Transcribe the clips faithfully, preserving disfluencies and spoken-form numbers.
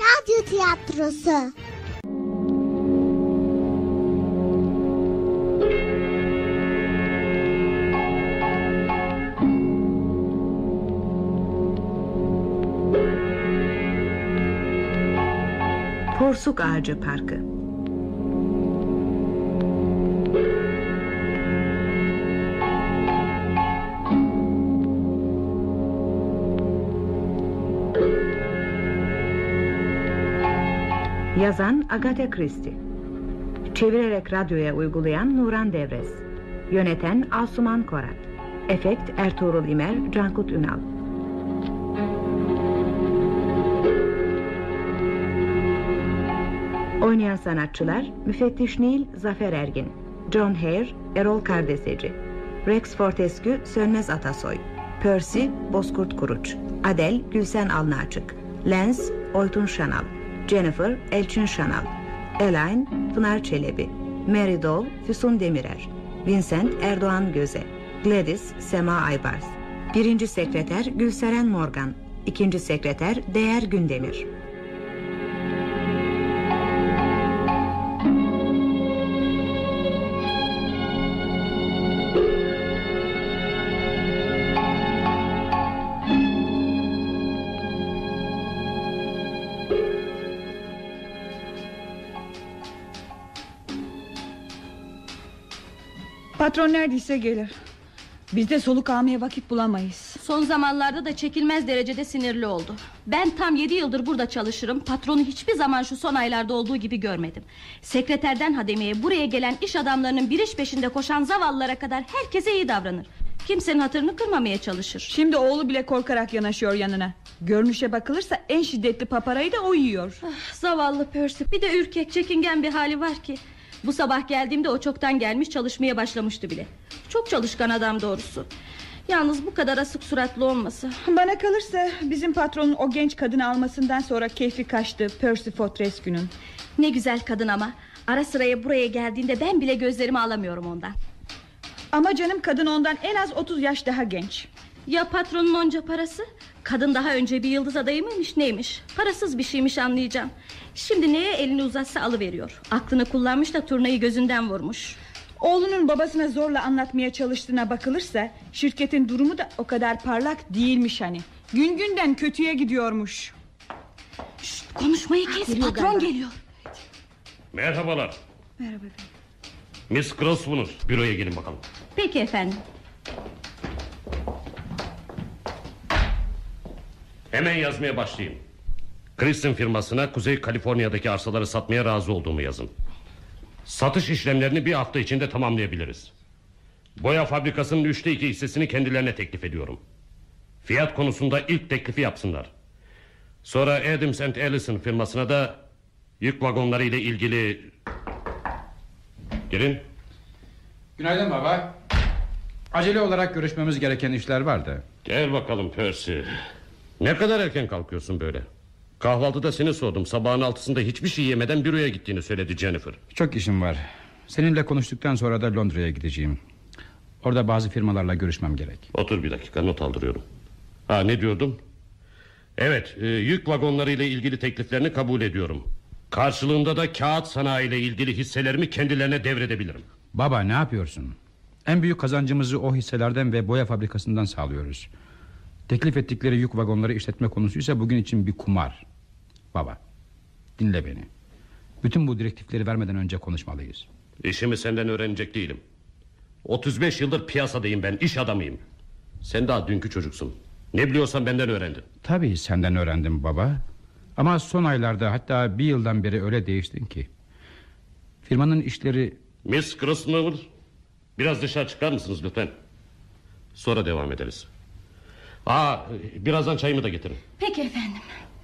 Radyo tiyatrosu. Porsuk Ağacı Parkı. Yazan Agatha Christie. Çevirerek radyoya uygulayan Nuran Devrez. Yöneten Asuman Korat. Efekt Ertuğrul İmer, Cankut Ünal. Oynayan sanatçılar: Müfettiş Nil, Zafer Ergin; John Hare, Erol Kardeseci; Rex Fortescue, Sönmez Atasoy; Percy, Bozkurt Kuruç; Adel, Gülsen Alnaçık; Lance, Oytun Şanal; Jennifer, Elçin Şanal; Elaine, Pınar Çelebi; Mary Dove, Füsun Demirer; Vincent, Erdoğan Göze; Gladys, Sema Aybars; Birinci sekreter Gülseren Morgan; İkinci sekreter Değer Gündemir. Patron neredeyse gelir. Biz de soluk almaya vakit bulamayız. Son zamanlarda da çekilmez derecede sinirli oldu. Ben tam yedi yıldır burada çalışırım. Patronu hiçbir zaman şu son aylarda olduğu gibi görmedim. Sekreterden hademeye buraya gelen iş adamlarının bir iş peşinde koşan zavallılara kadar herkese iyi davranır. Kimsenin hatırını kırmamaya çalışır. Şimdi oğlu bile korkarak yanaşıyor yanına. Görünüşe bakılırsa en şiddetli paparayı da o yiyor. Ah, zavallı Percy. Bir de ürkek, çekingen bir hali var ki. Bu sabah geldiğimde o çoktan gelmiş, çalışmaya başlamıştı bile. Çok çalışkan adam doğrusu. Yalnız bu kadar asık suratlı olması. Bana kalırsa bizim patronun o genç kadını almasından sonra keyfi kaçtı Percy Fortescue'nun. Ne güzel kadın ama. Ara sıraya buraya geldiğinde ben bile gözlerimi alamıyorum ondan. Ama canım, kadın ondan en az otuz yaş daha genç. Ya patronun onca parası? Kadın daha önce bir yıldız adayı mıymış neymiş? Parasız bir şeymiş anlayacağım. Şimdi neye elini uzatsa alıveriyor. Aklını kullanmış da turnayı gözünden vurmuş. Oğlunun babasına zorla anlatmaya çalıştığına bakılırsa şirketin durumu da o kadar parlak değilmiş hani. Gün günden kötüye gidiyormuş. Şşt, konuşmayı kes, geliyor patron galiba. Geliyor. Merhabalar. Merhaba efendim. Miss Grosvenor, büroya gelin bakalım. Peki efendim. Hemen yazmaya başlayın. Kristen firmasına Kuzey Kaliforniya'daki arsaları satmaya razı olduğumu yazın. Satış işlemlerini bir hafta içinde tamamlayabiliriz. Boya fabrikasının üçte iki hissesini kendilerine teklif ediyorum. Fiyat konusunda ilk teklifi yapsınlar. Sonra Adams and Allison firmasına da yük vagonları ile ilgili... Gelin. Günaydın baba. Acele olarak görüşmemiz gereken işler vardı. Gel bakalım Percy. Ne kadar erken kalkıyorsun böyle? Kahvaltıda seni sordum. Sabahın altısında hiçbir şey yemeden büroya gittiğini söyledi Jennifer. Çok işim var. Seninle konuştuktan sonra da Londra'ya gideceğim. Orada bazı firmalarla görüşmem gerek. Otur bir dakika, not aldırıyorum. Ha, ne diyordum? Evet, e, yük vagonları ile ilgili tekliflerini kabul ediyorum. Karşılığında da kağıt sanayi ile ilgili hisselerimi kendilerine devredebilirim. Baba, ne yapıyorsun? En büyük kazancımızı o hisselerden ve boya fabrikasından sağlıyoruz. Teklif ettikleri yük vagonları işletme konusuysa bugün için bir kumar. Baba, dinle beni. Bütün bu direktifleri vermeden önce konuşmalıyız. İşimi senden öğrenecek değilim. otuz beş yıldır piyasadayım ben, iş adamıyım. Sen daha dünkü çocuksun. Ne biliyorsan benden öğrendin. Tabii senden öğrendim baba. Ama son aylarda, hatta bir yıldan beri öyle değiştin ki. Firmanın işleri... Miss Grosvenor, biraz dışarı çıkar mısınız lütfen? Sonra devam ederiz. Aa, birazdan çayımı da getirin. Peki efendim.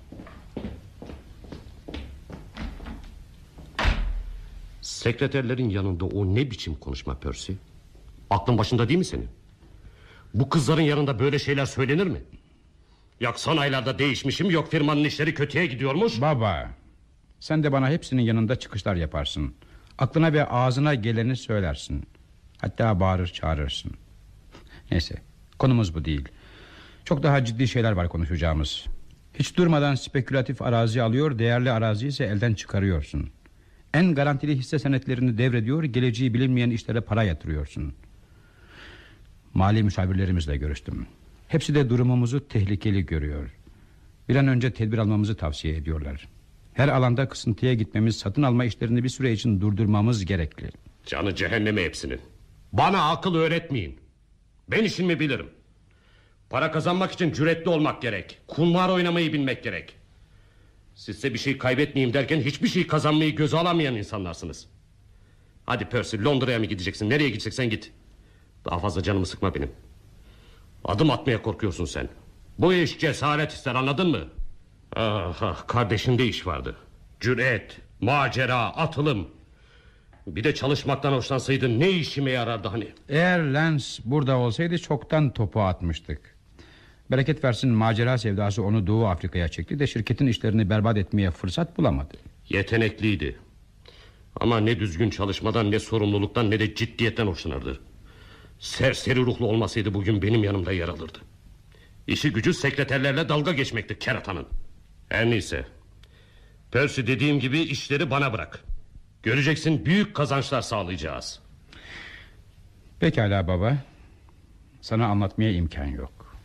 Sekreterlerin yanında o ne biçim konuşma Percy? Aklın başında değil mi senin? Bu kızların yanında böyle şeyler söylenir mi? Yok son aylarda değişmişim, yok firmanın işleri kötüye gidiyormuş. Baba, sen de bana hepsinin yanında çıkışlar yaparsın. Aklına ve ağzına geleni söylersin. Hatta bağırır çağırırsın. Neyse, konumuz bu değil. Çok daha ciddi şeyler var konuşacağımız. Hiç durmadan spekülatif arazi alıyor, değerli arazi ise elden çıkarıyorsun. En garantili hisse senetlerini devrediyor, geleceği bilinmeyen işlere para yatırıyorsun. Mali müşavirlerimizle görüştüm. Hepsi de durumumuzu tehlikeli görüyor. Bir an önce tedbir almamızı tavsiye ediyorlar. Her alanda kısıntıya gitmemiz, satın alma işlerini bir süre için durdurmamız gerekli. Canı cehenneme hepsinin. Bana akıl öğretmeyin. Ben işimi bilirim. Para kazanmak için cüretli olmak gerek. Kumar oynamayı bilmek gerek. Sizse bir şey kaybetmeyeyim derken hiçbir şey kazanmayı göze alamayan insanlarsınız. Hadi Percy, Londra'ya mı gideceksin? Nereye gideceksen git. Daha fazla canımı sıkma benim. Adım atmaya korkuyorsun sen. Bu iş cesaret ister, anladın mı? Ah, ah, kardeşinde iş vardı. Cüret, macera, atılım. Bir de çalışmaktan hoşlansaydın ne işime yarardı hani? Eğer Lance burada olsaydı çoktan topu atmıştık. Bereket versin, macera sevdası onu Doğu Afrika'ya çekti de şirketin işlerini berbat etmeye fırsat bulamadı. Yetenekliydi. Ama ne düzgün çalışmadan, ne sorumluluktan, ne de ciddiyetten hoşlanırdı. Serseri ruhlu olmasaydı bugün benim yanımda yer alırdı. İşi gücü sekreterlerle dalga geçmekti keratanın. Her neyse, Percy, dediğim gibi işleri bana bırak. Göreceksin, büyük kazançlar sağlayacağız. Pekala baba. Sana anlatmaya imkan yok.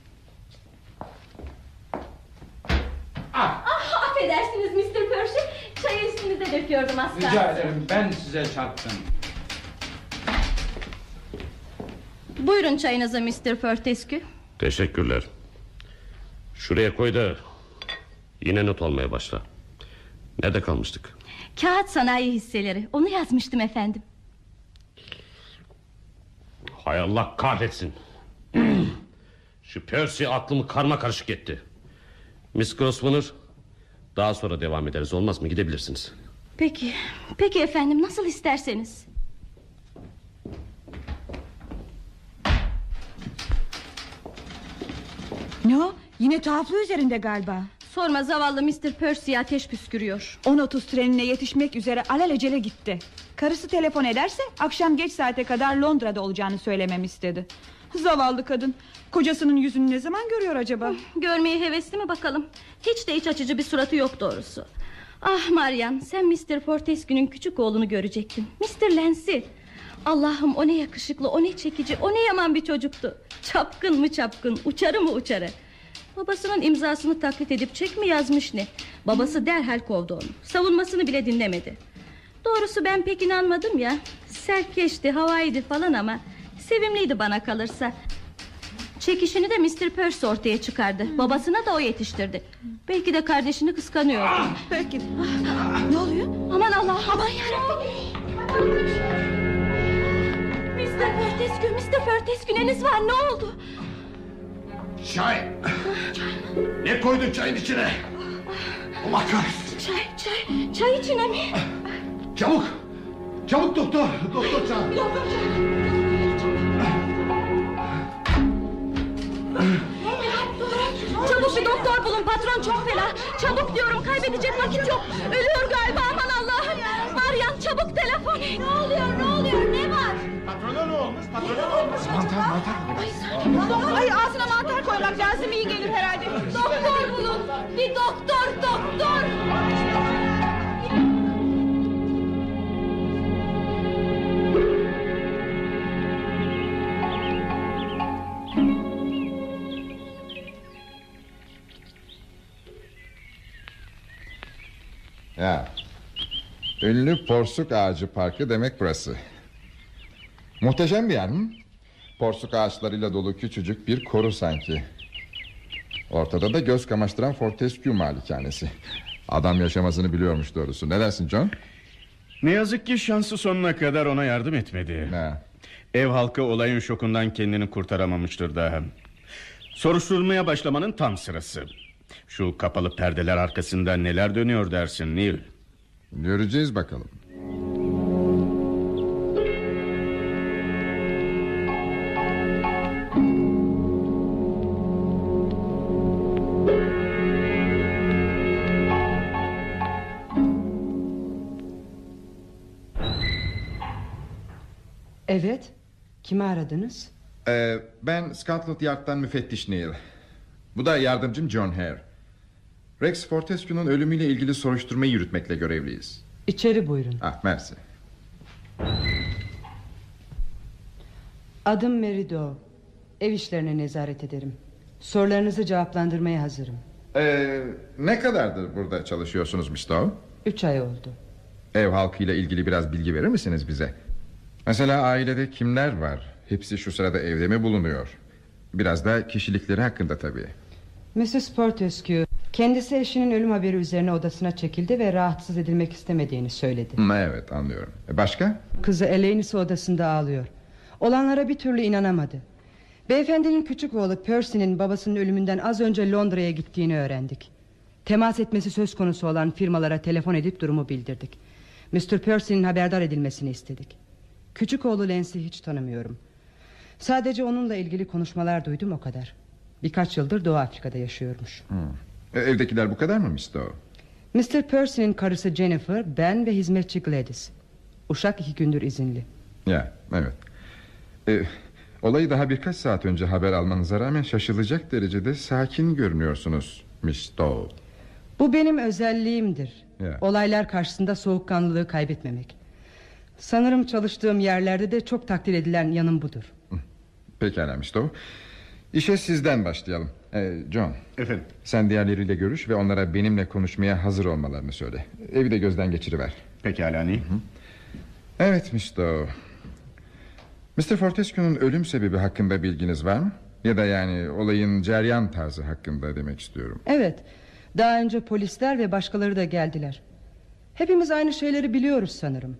Ah, affedersiniz mister Percy. Çayı üstünüze döküyordum az kalsın. Rica ederim, ben size çarptım. Buyurun çayınızı mister Fortescue. Teşekkürler. Şuraya koy da yine not almaya başla. Nerede kalmıştık? Kağıt sanayi hisseleri. Onu yazmıştım efendim. Hay Allah kahretsin. Şu Percy aklımı karma karışık etti. Miss Grosvenor, daha sonra devam ederiz, olmaz mı? Gidebilirsiniz. Peki, peki efendim, nasıl isterseniz. Ne o? Yine tuhaflığı üzerinde galiba. Sorma, zavallı mister Percy'ye ateş püskürüyor. on otuz trenine yetişmek üzere alelacele gitti. Karısı telefon ederse akşam geç saate kadar Londra'da olacağını söylememi istedi. Zavallı kadın. Kocasının yüzünü ne zaman görüyor acaba? Görmeye hevesli mi bakalım? Hiç de iç açıcı bir suratı yok doğrusu. Ah Marian, sen mister Fortescue'nün küçük oğlunu görecektin. mister Lance'i. Allah'ım, o ne yakışıklı, o ne çekici, o ne yaman bir çocuktu. Çapkın mı çapkın, uçarı mı uçarı. Babasının imzasını taklit edip çek mi yazmış ne? Babası derhal kovdu onu. Savunmasını bile dinlemedi. Doğrusu ben pek inanmadım ya. Sertkeşti, havaydı falan ama sevimliydi bana kalırsa. Çekişini de mister Percy ortaya çıkardı. Hmm. Babasına da o yetiştirdi. Belki de kardeşini kıskanıyordu. Ah, belki de. Ah, ne oluyor? Aman Allah, aman yarabbim. mister Fortescue, mister Fortescue, neniz var, ne oldu? Çay. Ne koydun çayın içine? Allah kahretsin. Çay, çay, çay içine mi? Çabuk. Çabuk doktor. Doktor çağır. Doktor çağır. Çabuk bir doktor bulun, patron çok fena. Çabuk diyorum, kaybedecek vakit yok. Ölüyor galiba, aman Allah'ım. Marian, çabuk telefon et. Ne oluyor, ne oluyor, ne var? Patrona ne olmuş? Patrona ne olmuş? Mantar, mantar. Ay, ağzına mantar koymak lazım, iyi gelir herhalde. Doktor bulun, bir doktor, doktor. Ya, ünlü Porsuk Ağacı Parkı demek burası. Muhteşem bir yer mi? Porsuk ağaçlarıyla dolu küçücük bir koru sanki. Ortada da göz kamaştıran Fortescue malikanesi. Adam yaşamasını biliyormuş doğrusu. Ne dersin John? Ne yazık ki şansı sonuna kadar ona yardım etmedi. Ne? Ev halkı olayın şokundan kendini kurtaramamıştır daha. Soruşturmaya başlamanın tam sırası. Şu kapalı perdeler arkasında neler dönüyor dersin Neil? Göreceğiz bakalım. Evet. Kimi aradınız? Ee, ben Scotland Yard'dan müfettiş Neil. Bu da yardımcım John Hare. Rex Fortescue'nun ölümüyle ilgili soruşturmayı yürütmekle görevliyiz. İçeri buyurun. Ah, mersi. Adım Mary Doe. Ev işlerine nezaret ederim. Sorularınızı cevaplandırmaya hazırım. Ee, ne kadardır burada çalışıyorsunuz mister Doe? Üç ay oldu. Ev halkıyla ilgili biraz bilgi verir misiniz bize? Mesela ailede kimler var? Hepsi şu sırada evde mi bulunuyor? Biraz da kişilikleri hakkında tabii. missus Fortescue kendisi eşinin ölüm haberi üzerine odasına çekildi ve rahatsız edilmek istemediğini söyledi. Hmm, evet, anlıyorum. E başka? Kızı Elaine ise odasında ağlıyor. Olanlara bir türlü inanamadı. Beyefendinin küçük oğlu Percy'nin babasının ölümünden az önce Londra'ya gittiğini öğrendik. Temas etmesi söz konusu olan firmalara telefon edip durumu bildirdik. mister Percy'nin haberdar edilmesini istedik. Küçük oğlu Lance'i hiç tanımıyorum. Sadece onunla ilgili konuşmalar duydum, o kadar. Birkaç yıldır Doğu Afrika'da yaşıyormuş. Hmm. E, evdekiler bu kadar mı mister Doe? mister Percy'nin karısı Jennifer, ben ve hizmetçi Gladys. Uşak iki gündür izinli. Ya, evet. E, olayı daha birkaç saat önce haber almanıza rağmen şaşılacak derecede sakin görünüyorsunuz mister Doe. Bu benim özelliğimdir. Ya. Olaylar karşısında soğukkanlılığı kaybetmemek. Sanırım çalıştığım yerlerde de çok takdir edilen yanım budur. Pekala mister Doe. İşe sizden başlayalım. ee, John, Efendim? sen diğerleriyle görüş ve onlara benimle konuşmaya hazır olmalarını söyle. Evi de gözden geçiriver. Pekala, ne? Evet mister Doe. mister Fortescue'nun ölüm sebebi hakkında bilginiz var mı? Ya da yani olayın cereyan tarzı hakkında demek istiyorum. Evet, daha önce polisler ve başkaları da geldiler. Hepimiz aynı şeyleri biliyoruz sanırım.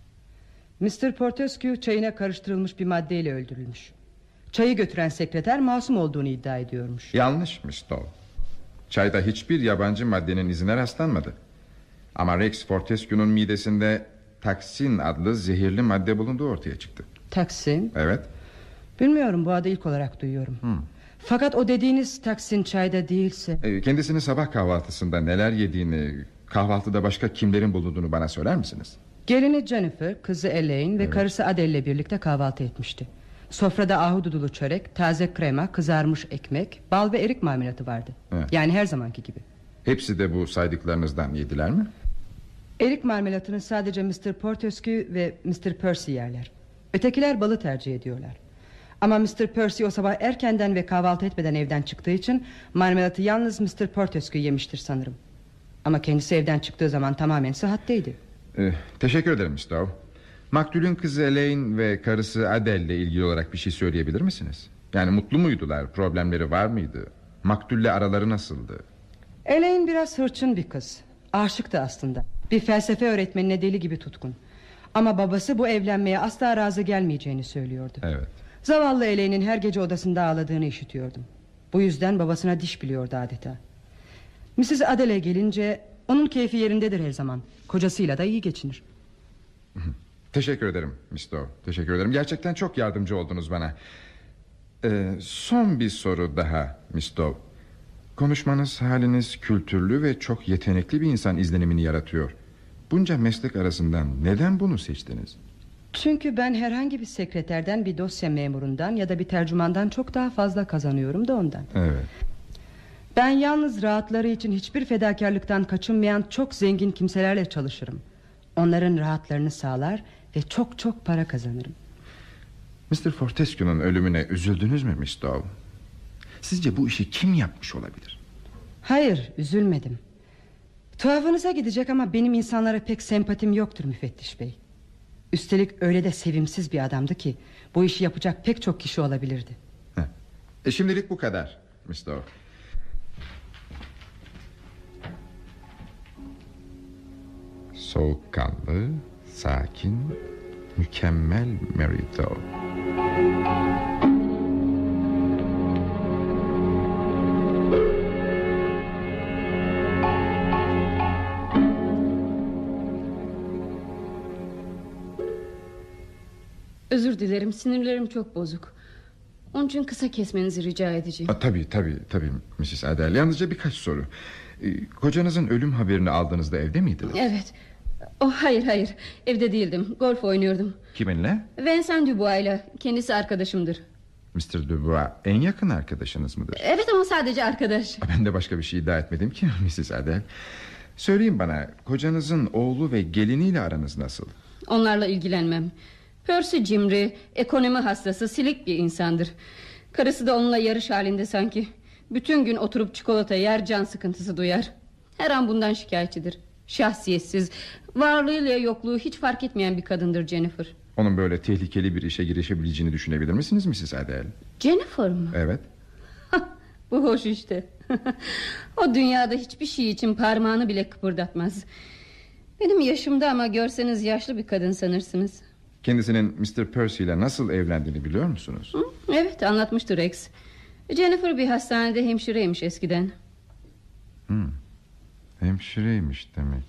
mister Fortescue çayına karıştırılmış bir maddeyle öldürülmüş. Çayı götüren sekreter masum olduğunu iddia ediyormuş. Yanlış mister Doe. Çayda hiçbir yabancı maddenin izine rastlanmadı. Ama Rex Fortescue'nun midesinde taksin adlı zehirli madde bulunduğu ortaya çıktı. Taksin? Evet. Bilmiyorum, bu adı ilk olarak duyuyorum. Hmm. Fakat o dediğiniz taksin çayda değilse... Ee, kendisini sabah kahvaltısında neler yediğini, kahvaltıda başka kimlerin bulunduğunu bana söyler misiniz? Gelini Jennifer, kızı Elaine ve Evet. karısı Adele'le birlikte kahvaltı etmişti. Sofrada ahududulu çörek, taze krema, kızarmış ekmek, bal ve erik marmelatı vardı. Evet. Yani her zamanki gibi. Hepsi de bu saydıklarınızdan yediler mi? Erik marmelatını sadece mister Fortescue ve mister Percy yerler. Ötekiler balı tercih ediyorlar. Ama mister Percy o sabah erkenden ve kahvaltı etmeden evden çıktığı için marmelatı yalnız mister Fortescue yemiştir sanırım. Ama kendisi evden çıktığı zaman tamamen sıhhatteydi. Ee, teşekkür ederim mister Doe. Maktulün kızı Elaine ve karısı Adele ile ilgili olarak bir şey söyleyebilir misiniz? Yani mutlu muydular, problemleri var mıydı? Maktulle araları nasıldı? Elaine biraz hırçın bir kız. Aşıktı aslında. Bir felsefe öğretmenine deli gibi tutkun. Ama babası bu evlenmeye asla razı gelmeyeceğini söylüyordu. Evet. Zavallı Elaine'in her gece odasında ağladığını işitiyordum. Bu yüzden babasına diş biliyordu adeta. missus Adele gelince onun keyfi yerindedir her zaman. Kocasıyla da iyi geçinir. Teşekkür ederim mister Doe. Teşekkür ederim. Gerçekten çok yardımcı oldunuz bana. Ee, son bir soru daha mister Doe. Konuşmanız, haliniz kültürlü ve çok yetenekli bir insan izlenimini yaratıyor. Bunca meslek arasından neden bunu seçtiniz? Çünkü ben herhangi bir sekreterden, bir dosya memurundan ya da bir tercümandan çok daha fazla kazanıyorum da ondan. Evet. Ben yalnız rahatları için hiçbir fedakarlıktan kaçınmayan çok zengin kimselerle çalışırım. Onların rahatlarını sağlar ve çok çok para kazanırım. mister Fortescue'nun ölümüne üzüldünüz mü mister Doe? Sizce bu işi kim yapmış olabilir? Hayır, üzülmedim. Tuhafınıza gidecek ama benim insanlara pek sempatim yoktur müfettiş bey. Üstelik öyle de sevimsiz bir adamdı ki bu işi yapacak pek çok kişi olabilirdi. Heh. E şimdilik bu kadar mister Doe. Soğukkanlı, sakin, mükemmel Mary Doe. Özür dilerim, sinirlerim çok bozuk. Onun için kısa kesmenizi rica edeceğim. A, tabii tabii tabii missus Adele. Yalnızca birkaç soru. Ee, kocanızın ölüm haberini aldığınızda evde miydiniz? Evet. Oh, hayır hayır, evde değildim, golf oynuyordum. Kiminle? Vincent Dubois ile, kendisi arkadaşımdır. mister Dubois en yakın arkadaşınız mıdır? Evet ama sadece arkadaş. Ben de başka bir şey iddia etmedim ki missis Adele. Söyleyin bana, kocanızın oğlu ve geliniyle aranız nasıl? Onlarla ilgilenmem. Percy cimri, ekonomi hastası, silik bir insandır. Karısı da onunla yarış halinde sanki. Bütün gün oturup çikolata yer, can sıkıntısı duyar. Her an bundan şikayetçidir. Şahsiyetsiz, varlığıyla yokluğu hiç fark etmeyen bir kadındır Jennifer. Onun böyle tehlikeli bir işe girişebileceğini düşünebilir misiniz missis Adele? Jennifer mı? Evet. Bu hoş işte. O dünyada hiçbir şey için parmağını bile kıpırdatmaz. Benim yaşımda ama görseniz yaşlı bir kadın sanırsınız. Kendisinin mister Percy ile nasıl evlendiğini biliyor musunuz? Hı? Evet, anlatmıştı Rex. Jennifer bir hastanede hemşireymiş eskiden. Hmm. Hemşireymiş demek.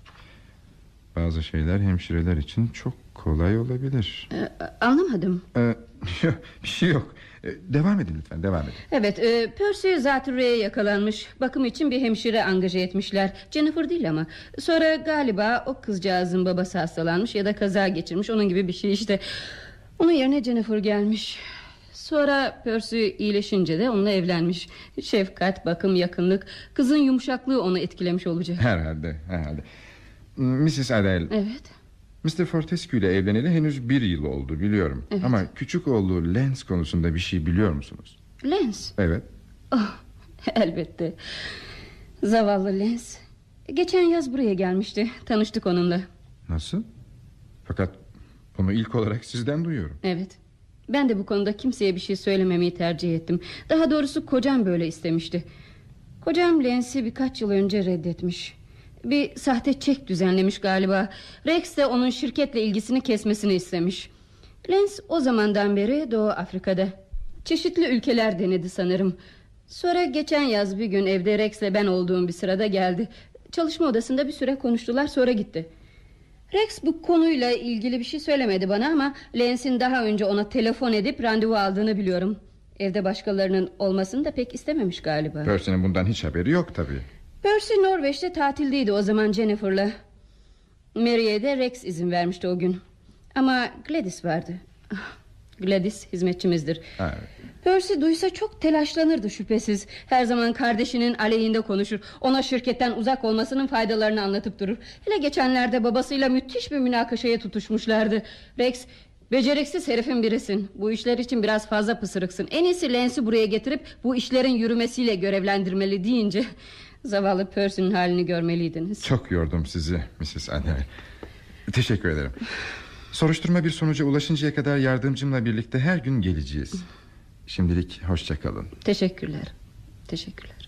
Bazı şeyler hemşireler için çok kolay olabilir. Ee, anlamadım. Ee, bir şey yok. Ee, devam edin lütfen, devam edin. Evet, e, Percy zatürreye yakalanmış. Bakım için bir hemşire angaje etmişler. Jennifer değil ama. Sonra galiba o kızcağızın babası hastalanmış ya da kaza geçirmiş. Onun gibi bir şey işte. Onun yerine Jennifer gelmiş. Sonra Percy iyileşince de onunla evlenmiş. Şefkat, bakım, yakınlık, kızın yumuşaklığı onu etkilemiş olacak. Herhalde, herhalde. missis Adele. Evet. mister Fortescue ile evleneli henüz bir yıl oldu biliyorum. Evet. Ama küçük oğlu Lance konusunda bir şey biliyor musunuz? Lance? Evet. Oh, elbette. Zavallı Lance. Geçen yaz buraya gelmişti. Tanıştık onunla. Nasıl? Fakat bunu ilk olarak sizden duyuyorum. Evet. Ben de bu konuda kimseye bir şey söylememeyi tercih ettim. Daha doğrusu kocam böyle istemişti. Kocam Lance'i birkaç yıl önce reddetmiş. Bir sahte çek düzenlemiş galiba. Rex de onun şirketle ilgisini kesmesini istemiş. Lance o zamandan beri Doğu Afrika'da. Çeşitli ülkeler denedi sanırım. Sonra geçen yaz bir gün evde Rex'le ben olduğum bir sırada geldi. Çalışma odasında bir süre konuştular, sonra gitti. Rex bu konuyla ilgili bir şey söylemedi bana ama Lance'in daha önce ona telefon edip randevu aldığını biliyorum. Evde başkalarının olmasını da pek istememiş galiba. Percy'nin bundan hiç haberi yok tabii. Percy Norveç'te tatildeydi o zaman Jennifer'la. Mary'e de Rex izin vermişti o gün. Ama Gladys vardı. Gladys hizmetçimizdir. Evet. Percy duysa çok telaşlanırdı şüphesiz. Her zaman kardeşinin aleyhinde konuşur. Ona şirketten uzak olmasının faydalarını anlatıp durur. Hele geçenlerde babasıyla müthiş bir münakaşaya tutuşmuşlardı. Rex, beceriksiz herifin birisin. Bu işler için biraz fazla pısırıksın. En iyisi Lance'i buraya getirip bu işlerin yürümesiyle görevlendirmeli deyince... Zavallı Percy'nin halini görmeliydiniz. Çok yordum sizi missis Adele. Teşekkür ederim. Soruşturma bir sonuca ulaşıncaya kadar yardımcımla birlikte her gün geleceğiz. Şimdilik hoşça kalın. Teşekkürler. Teşekkürler.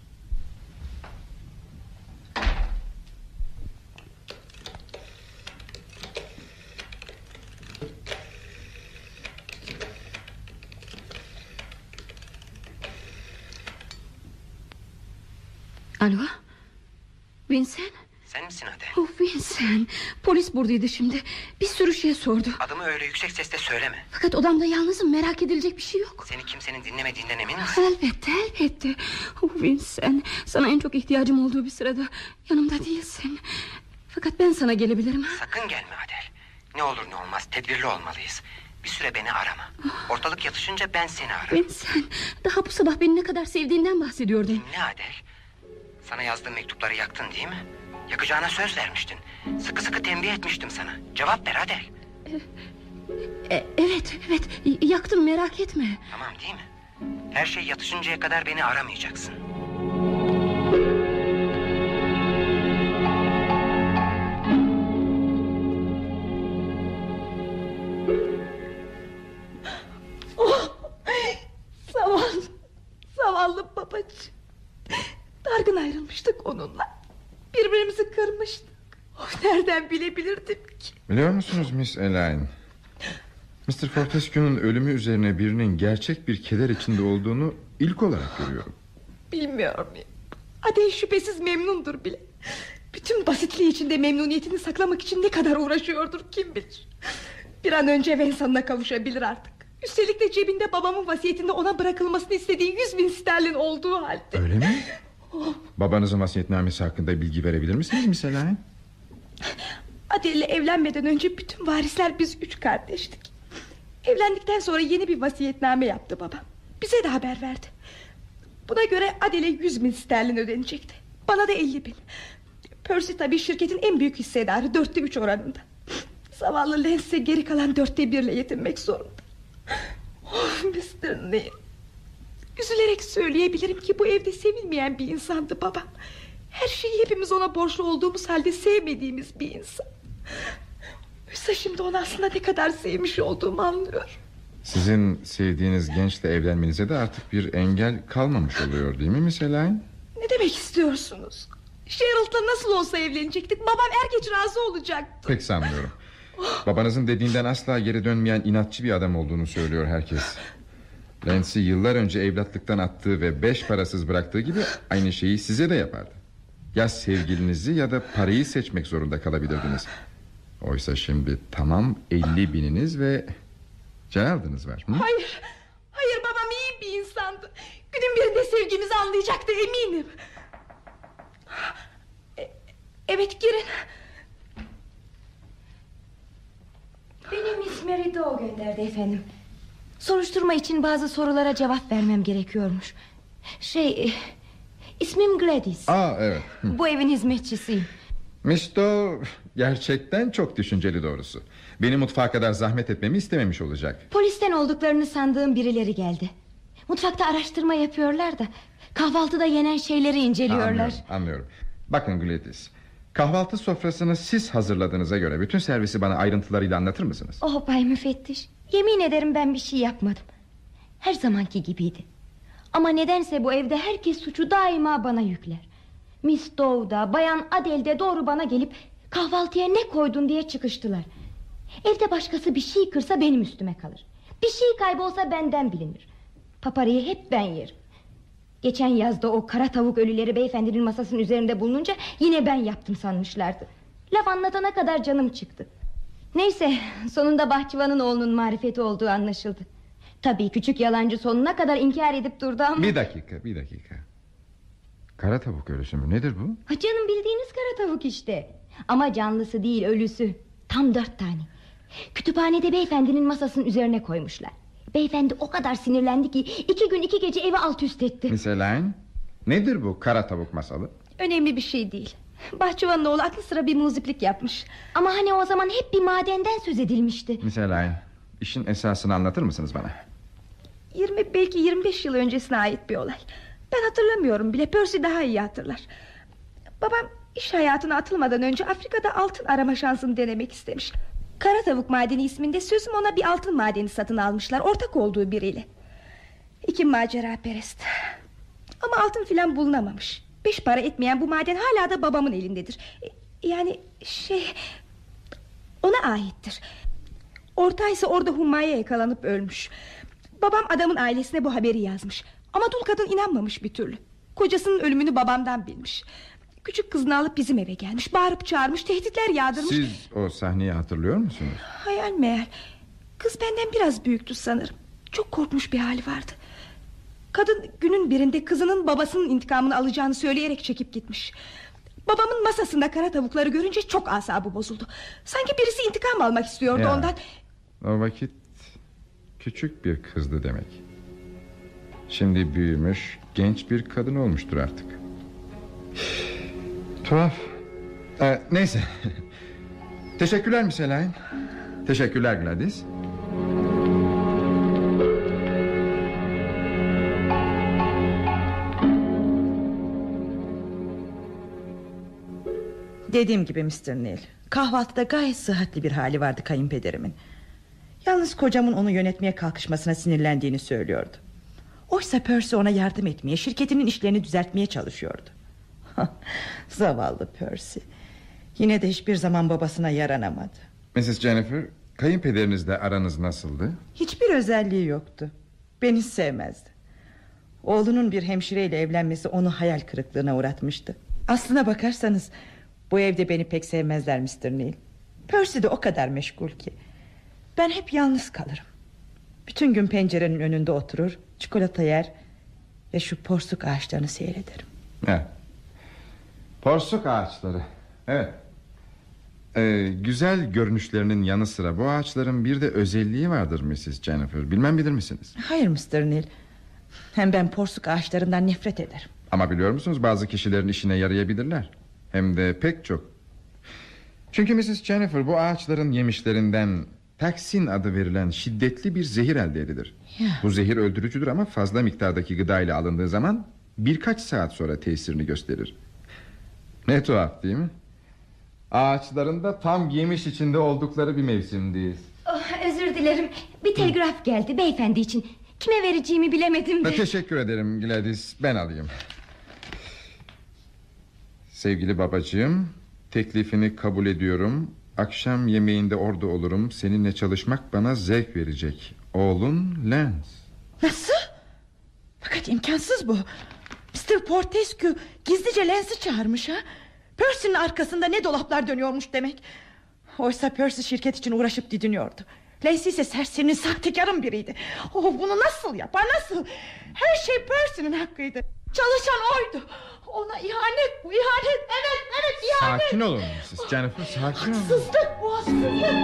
Alo? Vincent? Sen misin Adele? Oh Vincent, polis buradaydı şimdi. Bir sürü şey sordu. Adımı öyle yüksek sesle söyleme. Fakat odamda yalnızım, merak edilecek bir şey yok. Seni kimsenin dinlemediğinden emin misin? Elbette elbette. Oh Vincent, sana en çok ihtiyacım olduğu bir sırada yanımda değilsin. Fakat ben sana gelebilirim. Sakın gelme Adele. Ne olur ne olmaz tedbirli olmalıyız. Bir süre beni arama. Ortalık yatışınca ben seni ararım. Vincent, daha bu sabah beni ne kadar sevdiğinden bahsediyordun. Dinle Adele. Sana yazdığım mektupları yaktın değil mi? Yakacağına söz vermiştin. Sıkı sıkı tembih etmiştim sana. Cevap ver Adele. E, evet evet yaktım, merak etme. Tamam değil mi? Her şey yatışıncaya kadar beni aramayacaksın. Oh, zavallı, zavallı babacığım. Dargın ayrılmıştık onunla. Birbirimizi kırmıştık. Oh, nereden bilebilirdim ki? Biliyor musunuz Miss Elaine? mister Fortescue'nun ölümü üzerine birinin gerçek bir keder içinde olduğunu ilk olarak görüyorum. Bilmiyorum. Adel şüphesiz memnundur bile. Bütün basitliği içinde memnuniyetini saklamak için ne kadar uğraşıyordur kim bilir. Bir an önce Vincent'la kavuşabilir artık. Üstelik de cebinde babamın vasiyetinde ona bırakılmasını istediği yüz bin sterlin olduğu halde. Öyle mi? Oh. Babanızın vasiyetnamesi hakkında bilgi verebilir misiniz Miss Elaine? Adele'yle evlenmeden önce bütün varisler biz üç kardeştik. Evlendikten sonra yeni bir vasiyetname yaptı babam. Bize de haber verdi. Buna göre Adele yüz bin sterlin ödenecekti. Bana da elli bin. Percy tabii şirketin en büyük hissedarı, dörtte üç oranında. Zavallı Lance ise geri kalan dörtte birle yetinmek zorunda. Oh mister Neil, üzülerek söyleyebilirim ki bu evde sevilmeyen bir insandı babam. Her şeyi hepimiz ona borçlu olduğumuz halde sevmediğimiz bir insan. Oysa şimdi onu aslında ne kadar sevmiş olduğumu anlıyorum. Sizin sevdiğiniz gençle evlenmenize de artık bir engel kalmamış oluyor değil mi Miss Elaine? Ne demek istiyorsunuz? Gerald'la nasıl olsa evlenecektik. Babam er geç razı olacaktı. Pek sanmıyorum. Babanızın dediğinden asla geri dönmeyen inatçı bir adam olduğunu söylüyor herkes. Lance'i yıllar önce evlatlıktan attığı ve beş parasız bıraktığı gibi aynı şeyi size de yapardı. Ya sevgilinizi ya da parayı seçmek zorunda kalabilirdiniz. Oysa şimdi tamam elli bininiz ve Gerald'ınız var. Hı? Hayır, hayır, babam iyi bir insandı. Günün birinde sevgimizi anlayacaktı eminim. E, evet girin. Beni Miss Mary Doe gönderdi efendim. Soruşturma için bazı sorulara cevap vermem gerekiyormuş. Şey, ismim Gladys. Aa evet. Bu evin hizmetçisiyim. Miss Doe gerçekten çok düşünceli doğrusu. Beni mutfağa kadar zahmet etmemi istememiş olacak. Polisten olduklarını sandığım birileri geldi. Mutfakta araştırma yapıyorlar da kahvaltıda yenen şeyleri inceliyorlar. Anlıyorum, anlıyorum. Bakın Gladys, kahvaltı sofrasını siz hazırladığınıza göre bütün servisi bana ayrıntılarıyla anlatır mısınız? Oh Bay Müfettiş, yemin ederim ben bir şey yapmadım. Her zamanki gibiydi. Ama nedense bu evde herkes suçu daima bana yükler. Miss Doe'da, Bayan Adele'de doğru bana gelip kahvaltıya ne koydun diye çıkıştılar. Evde başkası bir şey kırsa benim üstüme kalır. Bir şey kaybolsa benden bilinir. Paparayı hep ben yerim. Geçen yazda o kara tavuk ölüleri beyefendinin masasının üzerinde bulununca yine ben yaptım sanmışlardı. Laf anlatana kadar canım çıktı. Neyse, sonunda bahçıvanın oğlunun marifeti olduğu anlaşıldı. Tabii küçük yalancı sonuna kadar inkar edip durdu ama... Bir dakika, bir dakika. Kara tavuk ölüsü mü, nedir bu? Ha canım, bildiğiniz kara tavuk işte. Ama canlısı değil, ölüsü. Tam dört tane. Kütüphanede beyefendinin masasının üzerine koymuşlar. Beyefendi o kadar sinirlendi ki iki gün iki gece evi alt üst etti. Miss Elaine, nedir bu kara tavuk masalı? Önemli bir şey değil. Bahçıvanın oğlu aklı sıra bir muziplik yapmış. Ama hani o zaman hep bir madenden söz edilmişti. Miss Elaine, işin esasını anlatır mısınız bana? Yirmi belki yirmi beş yıl öncesine ait bir olay. Ben hatırlamıyorum bile, Percy daha iyi hatırlar. Babam iş hayatına atılmadan önce Afrika'da altın arama şansını denemek istemiş. Kara tavuk madeni isminde sözüm ona bir altın madeni satın almışlar, ortak olduğu biriyle. İki macera perest. Ama altın filan bulunamamış. Beş para etmeyen bu maden hala da babamın elindedir. Yani şey, ona aittir. Ortaysa orada hummaya yakalanıp ölmüş. Babam adamın ailesine bu haberi yazmış. Ama dul kadın inanmamış bir türlü. Kocasının ölümünü babamdan bilmiş. Küçük kızını alıp bizim eve gelmiş. Bağırıp çağırmış, tehditler yağdırmış. Siz o sahneyi hatırlıyor musunuz? Hayal meyal. Kız benden biraz büyüktü sanırım. Çok korkmuş bir hali vardı. Kadın günün birinde kızının babasının intikamını alacağını söyleyerek çekip gitmiş. Babamın masasında kara tavukları görünce çok asabı bozuldu. Sanki birisi intikam almak istiyordu ya, ondan. O vakit küçük bir kızdı demek. Şimdi büyümüş, genç bir kadın olmuştur artık. Tuhaf. ee, Neyse. Teşekkürler Miss Elaine. Teşekkürler Gladys. Dediğim gibi mister Neil, kahvaltıda gayet sıhhatli bir hali vardı kayınpederimin. Yalnız kocamın onu yönetmeye kalkışmasına sinirlendiğini söylüyordu. Oysa Percy ona yardım etmeye, şirketinin işlerini düzeltmeye çalışıyordu. Zavallı Percy. Yine de hiçbir zaman babasına yaranamadı. missus Jennifer, kayınpederinizle aranız nasıldı? Hiçbir özelliği yoktu. Beni sevmezdi. Oğlunun bir hemşireyle evlenmesi onu hayal kırıklığına uğratmıştı. Aslına bakarsanız bu evde beni pek sevmezler mister Neil. Percy de o kadar meşgul ki. Ben hep yalnız kalırım. Bütün gün pencerenin önünde oturur, çikolata yer ve şu porsuk ağaçlarını seyrederim. Evet. Porsuk ağaçları. Evet. Ee, güzel görünüşlerinin yanı sıra bu ağaçların bir de özelliği vardır missis Jennifer. Bilmem bilir misiniz? Hayır mister Neil. Hem ben porsuk ağaçlarından nefret ederim. Ama biliyor musunuz, bazı kişilerin işine yarayabilirler. Hem de pek çok. Çünkü missis Jennifer, bu ağaçların yemişlerinden taksin adı verilen şiddetli bir zehir elde edilir. Ya. Bu zehir öldürücüdür ama fazla miktardaki gıda ile alındığı zaman birkaç saat sonra tesirini gösterir. Ne tuhaf değil mi? Ağaçların da tam yemiş içinde oldukları bir mevsimdeyiz. Oh, özür dilerim. Bir telgraf geldi beyefendi için. Kime vereceğimi bilemedim de. Teşekkür ederim Gladys, ben alayım. Sevgili babacığım, teklifini kabul ediyorum. Akşam yemeğinde orada olurum. Seninle çalışmak bana zevk verecek. Oğlun Lance. Nasıl? Fakat imkansız bu. mister Portescue gizlice Lance'i çağırmış ha. Percy'nin arkasında ne dolaplar dönüyormuş demek. Oysa Percy şirket için uğraşıp didiniyordu. Lance ise serserinin sahtekarın biriydi. Oh, bunu nasıl yapar, nasıl? Her şey Percy'nin hakkıydı. Çalışan oydu. Ona ihanet bu, ihanet. Evet, evet, ihanet. Sakin olun siz Jennifer, sakin olun. Haksızlık bu, haksızlık.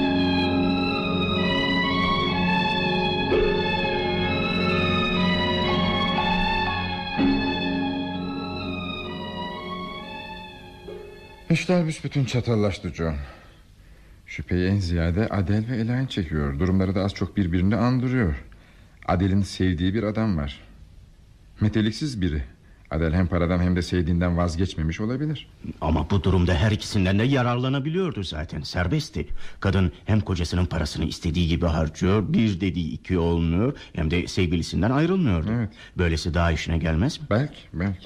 İşler büsbütün çatallaştı John. Şüpheyi en ziyade Adele ve Elaine çekiyor. Durumları da az çok birbirini andırıyor. Adele'in sevdiği bir adam var. Meteliksiz biri. Adele hem paradan hem de sevdiğinden vazgeçmemiş olabilir. Ama bu durumda her ikisinden de yararlanabiliyordu zaten. Serbestti. Kadın hem kocasının parasını istediği gibi harcıyor, bir dediği iki olmuyor, hem de sevgilisinden ayrılmıyordu. Evet. Böylesi daha işine gelmez mi? Belki, belki.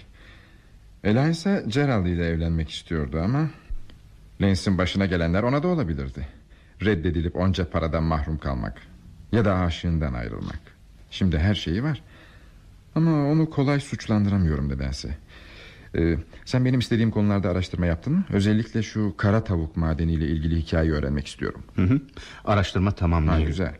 Elaine ise Gerald ile evlenmek istiyordu ama Lance'in başına gelenler ona da olabilirdi. Reddedilip onca paradan mahrum kalmak ya da aşığından ayrılmak. Şimdi her şeyi var. Ama onu kolay suçlandıramıyorum nedense. Ee, sen benim istediğim konularda araştırma yaptın mı? Özellikle şu kara tavuk madeniyle ilgili hikayeyi öğrenmek istiyorum. Hı hı. Araştırma tamamlanıyor. Güzel.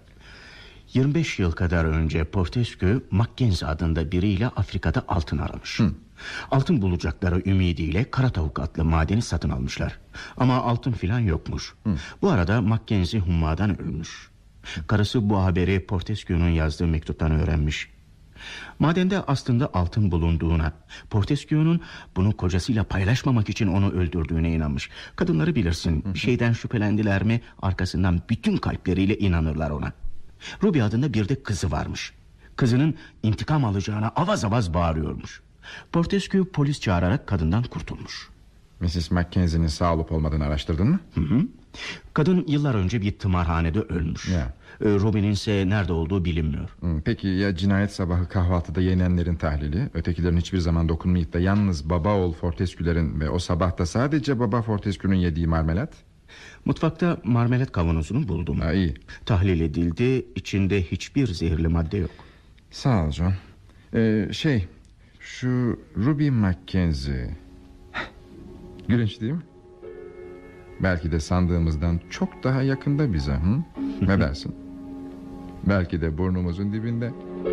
yirmi beş yıl kadar önce Portescue Mackenzie adında biriyle Afrika'da altın aramış. Hı. Altın bulacakları ümidiyle kara tavuk adlı madeni satın almışlar. Ama altın filan yokmuş. Hı. Bu arada Mackenzie hummadan ölmüş. Karısı bu haberi Portescue'nun yazdığı mektuptan öğrenmiş. Madende aslında altın bulunduğuna, Portescue'nun bunu kocasıyla paylaşmamak için onu öldürdüğüne inanmış. Kadınları bilirsin, bir şeyden şüphelendiler mi arkasından bütün kalpleriyle inanırlar ona. Ruby adında bir de kızı varmış. Kızının intikam alacağına avaz avaz bağırıyormuş. Portescue polis çağırarak kadından kurtulmuş. missis Mackenzie'nin sağ olup olmadığını araştırdın mı? Hı hı. Kadın yıllar önce bir tımarhanede ölmüş. Ya. Ruby'nin ise nerede olduğu bilinmiyor. Peki ya cinayet sabahı kahvaltıda yenenlerin tahlili? Ötekilerin hiçbir zaman dokunmayıp da yalnız baba oğul Fortescue'lerin ve o sabahta sadece baba Fortescue'nun yediği marmelat? Mutfakta marmelat kavanozunu buldum. Ha, iyi. Tahlil edildi, içinde hiçbir zehirli madde yok. Sağ ol John. Ee, Şey, şu Ruby Mackenzie gülünç değil mi? Belki de sandığımızdan çok daha yakında bize, hı? Ne dersin? Belki de burnumuzun dibinde.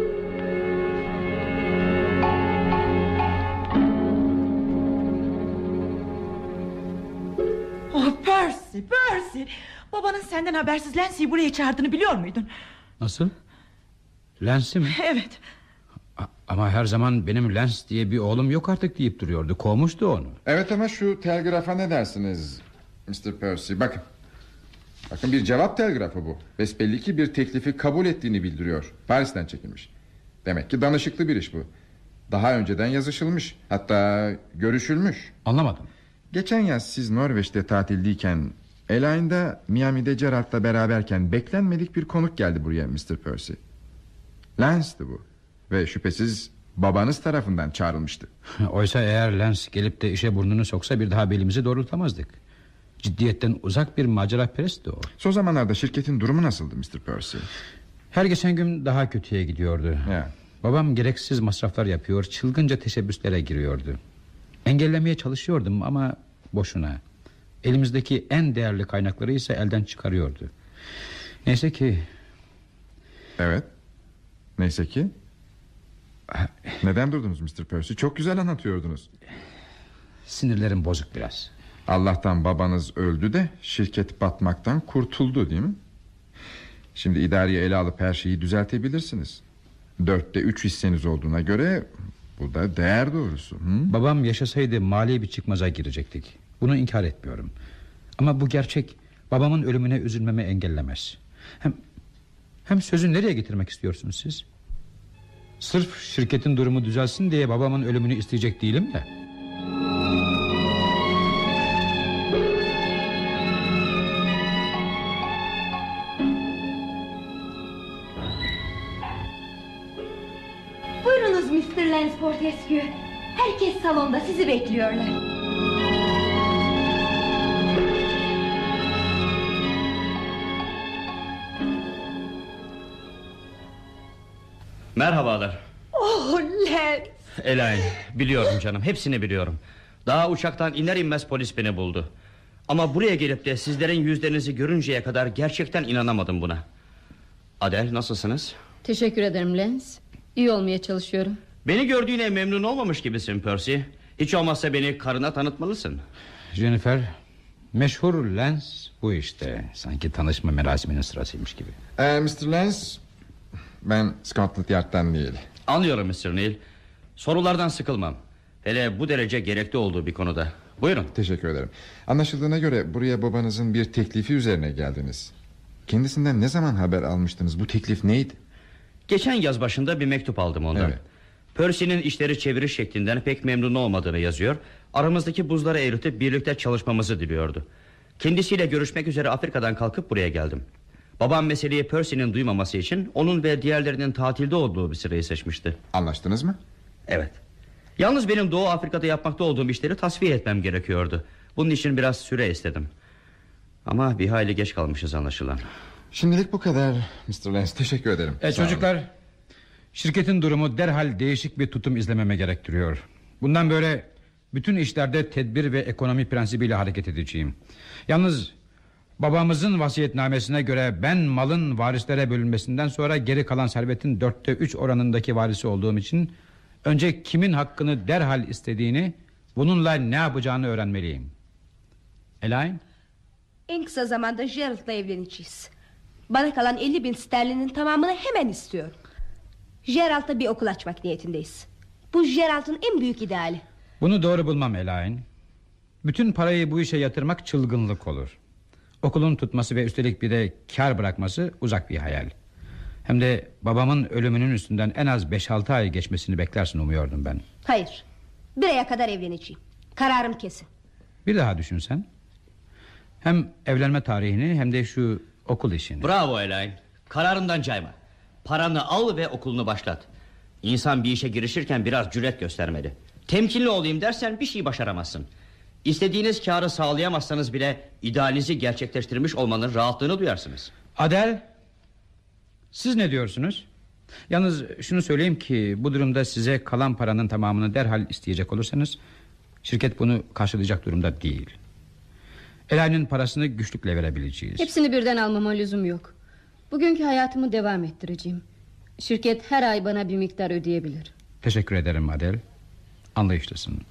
Oh Percy, Percy. Babanın senden habersiz Lance'i buraya çağırdığını biliyor muydun? Nasıl? Lance mi? Evet. A- ama her zaman benim Lance diye bir oğlum yok artık deyip duruyordu. Kovmuştu onu. Evet ama şu telgrafa ne dersiniz mister Percy? Bakın. Bakın, bir cevap telgrafı bu. Besbelli ki bir teklifi kabul ettiğini bildiriyor. Paris'ten çekilmiş. Demek ki danışıklı bir iş bu. Daha önceden yazışılmış. Hatta görüşülmüş. Anlamadım. Geçen yaz siz Norveç'te tatildeyken, Elaine'da Miami'de Gerald'la beraberken beklenmedik bir konuk geldi buraya mister Percy. Lance'dı bu. Ve şüphesiz babanız tarafından çağrılmıştı. Oysa eğer Lance gelip de işe burnunu soksa bir daha belimizi doğrultamazdık. Ciddiyetten uzak bir macera perestti o. Son zamanlarda şirketin durumu nasıldı mister Percy? Her geçen gün daha kötüye gidiyordu. Ya. Babam gereksiz masraflar yapıyor, çılgınca teşebbüslere giriyordu. Engellemeye çalışıyordum ama boşuna. Elimizdeki en değerli kaynakları ise elden çıkarıyordu. Neyse ki... Evet. Neyse ki... Neden durdunuz mister Percy? Çok güzel anlatıyordunuz. Sinirlerim bozuk biraz. Allah'tan babanız öldü de şirket batmaktan kurtuldu, değil mi? Şimdi idareyi ele alıp her şeyi düzeltebilirsiniz. Dörtte üç hisseniz olduğuna göre bu da değer doğrusu. Hı? Babam yaşasaydı mali bir çıkmaza girecektik. Bunu inkar etmiyorum. Ama bu gerçek babamın ölümüne üzülmemi engellemez. Hem hem sözü nereye getirmek istiyorsunuz siz? Sırf şirketin durumu düzelsin diye babamın ölümünü isteyecek değilim de. Buyurunuz mister Lance Fortescue. Herkes salonda, sizi bekliyorlar. Merhabalar. Oh Lance. Elaine, biliyorum canım, hepsini biliyorum. Daha uçaktan iner inmez polis beni buldu. Ama buraya gelip de sizlerin yüzlerinizi görünceye kadar gerçekten inanamadım buna. Adel, nasılsınız? Teşekkür ederim Lance. İyi olmaya çalışıyorum. Beni gördüğüne memnun olmamış gibisin Percy. Hiç olmazsa beni karına tanıtmalısın. Jennifer, meşhur Lance bu işte. Sanki tanışma merasiminin sırasıymış gibi. ee, mister Lance, ben Scotland Yard'dan değil. Anlıyorum mister Neil. Sorulardan sıkılmam. Hele bu derece gerekli olduğu bir konuda. Buyurun. Teşekkür ederim. Anlaşıldığına göre buraya babanızın bir teklifi üzerine geldiniz. Kendisinden ne zaman haber almıştınız? Bu teklif neydi? Geçen yaz başında bir mektup aldım ondan. Evet. Percy'nin işleri çeviriş şeklinden pek memnun olmadığını yazıyor. Aramızdaki buzları eritip birlikte çalışmamızı diliyordu. Kendisiyle görüşmek üzere Afrika'dan kalkıp buraya geldim. Babam meseleyi Percy'nin duymaması için onun ve diğerlerinin tatilde olduğu bir sırayı seçmişti. Anlaştınız mı? Evet. Yalnız benim Doğu Afrika'da yapmakta olduğum işleri tasfiye etmem gerekiyordu. Bunun için biraz süre istedim. Ama bir hayli geç kalmışız anlaşılan. Şimdilik bu kadar mister Lance, teşekkür ederim. E, çocuklar, şirketin durumu derhal değişik bir tutum izlememe gerektiriyor. Bundan böyle bütün işlerde tedbir ve ekonomi prensibiyle hareket edeceğim. Yalnız babamızın vasiyetnamesine göre ben malın varislere bölünmesinden sonra geri kalan servetin dörtte üç oranındaki varisi olduğum için önce kimin hakkını derhal istediğini, bununla ne yapacağını öğrenmeliyim. Elaine? En kısa zamanda Gerald'la evleneceğiz. Bana kalan elli bin sterlinin tamamını hemen istiyorum. Gerald'la bir okul açmak niyetindeyiz. Bu Gerald'ın en büyük ideali. Bunu doğru bulmam Elaine. Bütün parayı bu işe yatırmak çılgınlık olur. Okulun tutması ve üstelik bir de kar bırakması uzak bir hayal. Hem de babamın ölümünün üstünden en az beş altı ay geçmesini beklersin umuyordum ben. Hayır, bir aya kadar evleneceğim. Kararım kesin. Bir daha düşünsen. Hem evlenme tarihini hem de şu okul işini. Bravo Elaine. Kararından cayma. Paranı al ve okulunu başlat. İnsan bir işe girişirken biraz cüret göstermeli. Temkinli olayım dersen bir şey başaramazsın. İstediğiniz karı sağlayamazsanız bile idealinizi gerçekleştirmiş olmanın rahatlığını duyarsınız. Adel, siz ne diyorsunuz? Yalnız şunu söyleyeyim ki bu durumda size kalan paranın tamamını derhal isteyecek olursanız şirket bunu karşılayacak durumda değil. Elaine'nin parasını güçlükle verebileceğiz. Hepsini birden almama lüzum yok. Bugünkü hayatımı devam ettireceğim. Şirket her ay bana bir miktar ödeyebilir. Teşekkür ederim Adel. Anlayışlısın.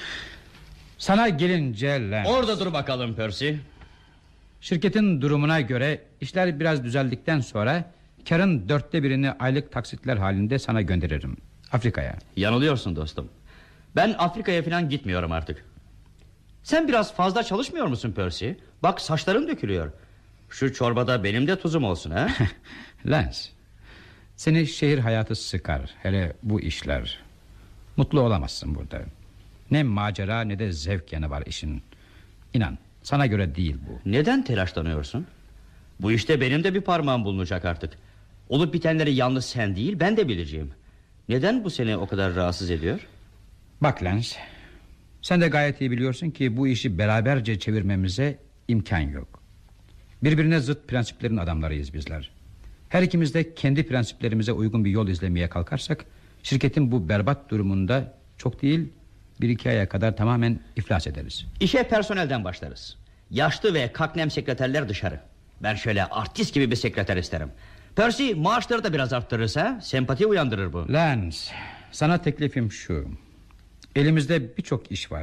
Sana gelince Lance... Orada dur bakalım Percy. Şirketin durumuna göre işler biraz düzeldikten sonra karın dörtte birini aylık taksitler halinde sana gönderirim. Afrika'ya. Yanılıyorsun dostum. Ben Afrika'ya falan gitmiyorum artık. Sen biraz fazla çalışmıyor musun Percy? Bak saçların dökülüyor. Şu çorbada benim de tuzum olsun ha? Lance, seni şehir hayatı sıkar. Hele bu işler. Mutlu olamazsın burada. Ne macera ne de zevk yanı var işin. İnan, sana göre değil bu. Neden telaşlanıyorsun? Bu işte benim de bir parmağım bulunacak artık. Olup bitenleri yalnız sen değil ben de bileceğim. Neden bu seni o kadar rahatsız ediyor? Bak Lance, sen de gayet iyi biliyorsun ki bu işi beraberce çevirmemize imkan yok. Birbirine zıt prensiplerin adamlarıyız bizler. Her ikimiz de kendi prensiplerimize uygun bir yol izlemeye kalkarsak şirketin bu berbat durumunda çok değil bir iki aya kadar tamamen iflas ederiz. İşe personelden başlarız. Yaşlı ve kaknem sekreterler dışarı. Ben şöyle artist gibi bir sekreter isterim. Percy maaşları da biraz arttırırsa sempati uyandırır bu. Lance, sana teklifim şu. Elimizde birçok iş var.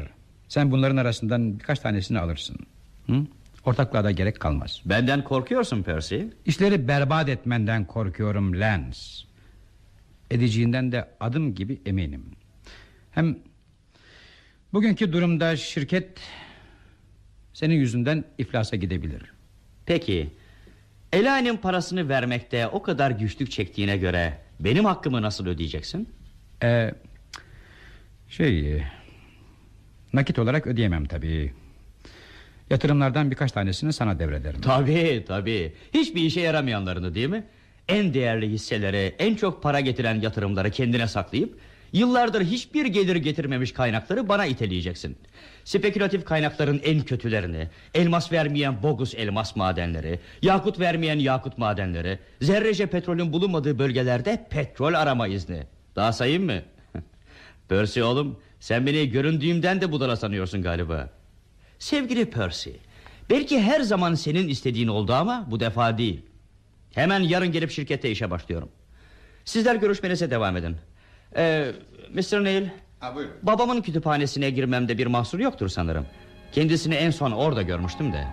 Sen bunların arasından birkaç tanesini alırsın. Hı? Ortaklığa da gerek kalmaz. Benden korkuyorsun Percy. İşleri berbat etmenden korkuyorum Lance. Edeceğinden de adım gibi eminim. Hem bugünkü durumda şirket senin yüzünden iflasa gidebilir. Peki Elaine'in parasını vermekte o kadar güçlük çektiğine göre benim hakkımı nasıl ödeyeceksin? Ee, şey nakit olarak ödeyemem tabii. Yatırımlardan birkaç tanesini sana devrederim. Tabii tabii. Hiçbir işe yaramayanlarını, değil mi? En değerli hisseleri, en çok para getiren yatırımları kendine saklayıp yıllardır hiçbir gelir getirmemiş kaynakları bana iteleyeceksin. Spekülatif kaynakların en kötülerini, elmas vermeyen bogus elmas madenleri, yakut vermeyen yakut madenleri, zerrece petrolün bulunmadığı bölgelerde petrol arama izni. Daha sayayım mı? Percy oğlum, sen beni göründüğümden de budala sanıyorsun galiba. Sevgili Percy, belki her zaman senin istediğin oldu ama bu defa değil. Hemen yarın gelip şirkette işe başlıyorum. Sizler görüşmenize devam edin. Ee, mister Neil, ha, babamın kütüphanesine girmemde bir mahsur yoktur sanırım. Kendisini en son orada görmüştüm de.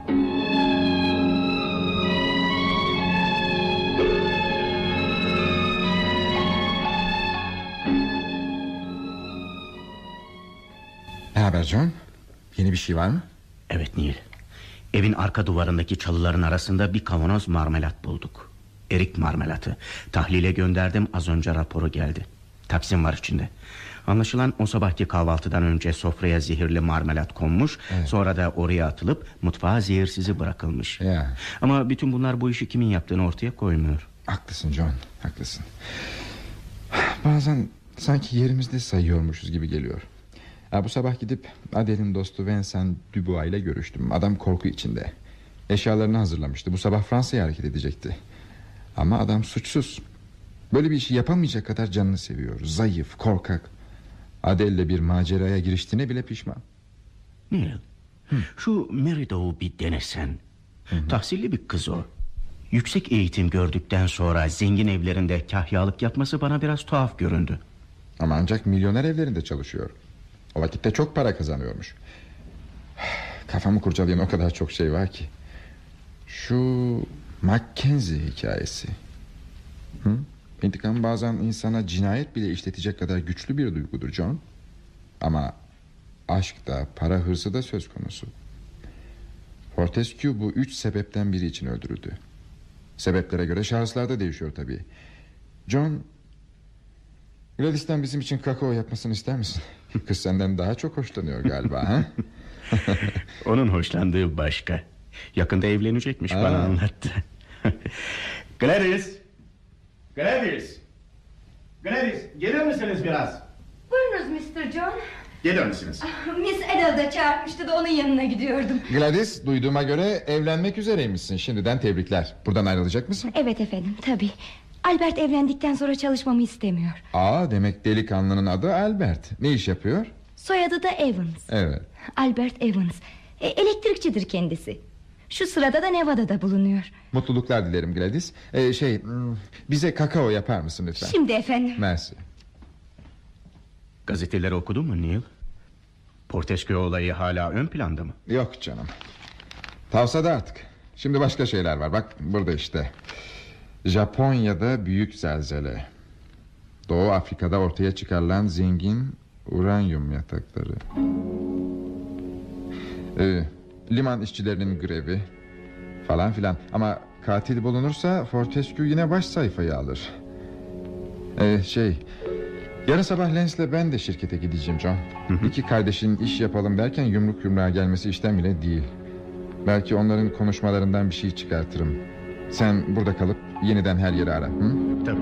Ne haber John? Yeni bir şey var mı? Evet Neil. Evin arka duvarındaki çalıların arasında bir kavanoz marmelat bulduk. Erik marmelatı. Tahlile gönderdim, az önce raporu geldi. Taksim var içinde. Anlaşılan o sabahki kahvaltıdan önce sofraya zehirli marmelat konmuş, evet. Sonra da oraya atılıp mutfağa zehirsizi bırakılmış. Ya. Ama bütün bunlar bu işi kimin yaptığını ortaya koymuyor. Haklısın John, haklısın. Bazen sanki yerimizde sayıyormuşuz gibi geliyor. Ha, bu sabah gidip Adele'in dostu Vincent Dubois ile görüştüm. Adam korku içinde. Eşyalarını hazırlamıştı. Bu sabah Fransa'ya hareket edecekti. Ama adam suçsuz. Böyle bir işi yapamayacak kadar canını seviyor. Zayıf, korkak. Adele'le bir maceraya giriştiğine bile pişman. Neil, şu Meridow'u bir denesen. Hı-hı. Tahsilli bir kız o. Yüksek eğitim gördükten sonra zengin evlerinde kahyalık yapması bana biraz tuhaf göründü. Ama ancak milyoner evlerinde çalışıyor. O vakitte çok para kazanıyormuş. Kafamı kurcalayan o kadar çok şey var ki. Şu Mackenzie hikayesi. Hı? İntikam bazen insana cinayet bile işletecek kadar güçlü bir duygudur John. Ama aşk da, para hırsı da söz konusu. Fortescue bu üç sebepten biri için öldürüldü. Sebeplere göre şahıslar da değişiyor tabii. John, Gladys'ten bizim için kakao yapmasını ister misin? Kız senden daha çok hoşlanıyor galiba. ha? Onun hoşlandığı başka. Yakında evlenecekmiş, Aa. bana anlattı. Gladys, Gladys, Gladys, gelir misiniz biraz? Buyurunuz mister John. Gelir misiniz? Miss Adele da çağırmıştı da onun yanına gidiyordum. Gladys, duyduğuma göre evlenmek üzereymişsin. Şimdiden tebrikler. Buradan ayrılacak mısın? Evet efendim, tabii. Albert evlendikten sonra çalışmamı istemiyor. Aa, demek delikanlının adı Albert. Ne iş yapıyor? Soyadı da Evans. Evet. Albert Evans. E, elektrikçidir kendisi. Şu sırada da Nevada'da bulunuyor. Mutluluklar dilerim Gladys. ee, Şey, bize kakao yapar mısın lütfen? Şimdi efendim. Mersi. Gazeteleri okudun mu Neil? Fortescue olayı hala ön planda mı? Yok canım. Tavsada artık. Şimdi başka şeyler var. Bak burada işte. Japonya'da büyük zelzele. Doğu Afrika'da ortaya çıkarılan zengin uranyum yatakları. Ee, liman işçilerinin grevi falan filan. Ama katil bulunursa Fortescue yine baş sayfayı alır. Ee, şey, yarın sabah Lance'le ben de şirkete gideceğim John. Hı hı. İki kardeşin iş yapalım derken yumruk yumruğa gelmesi işten bile değil. Belki onların konuşmalarından bir şey çıkartırım. Sen burada kalıp yeniden her yeri ara. Hı? Tabii.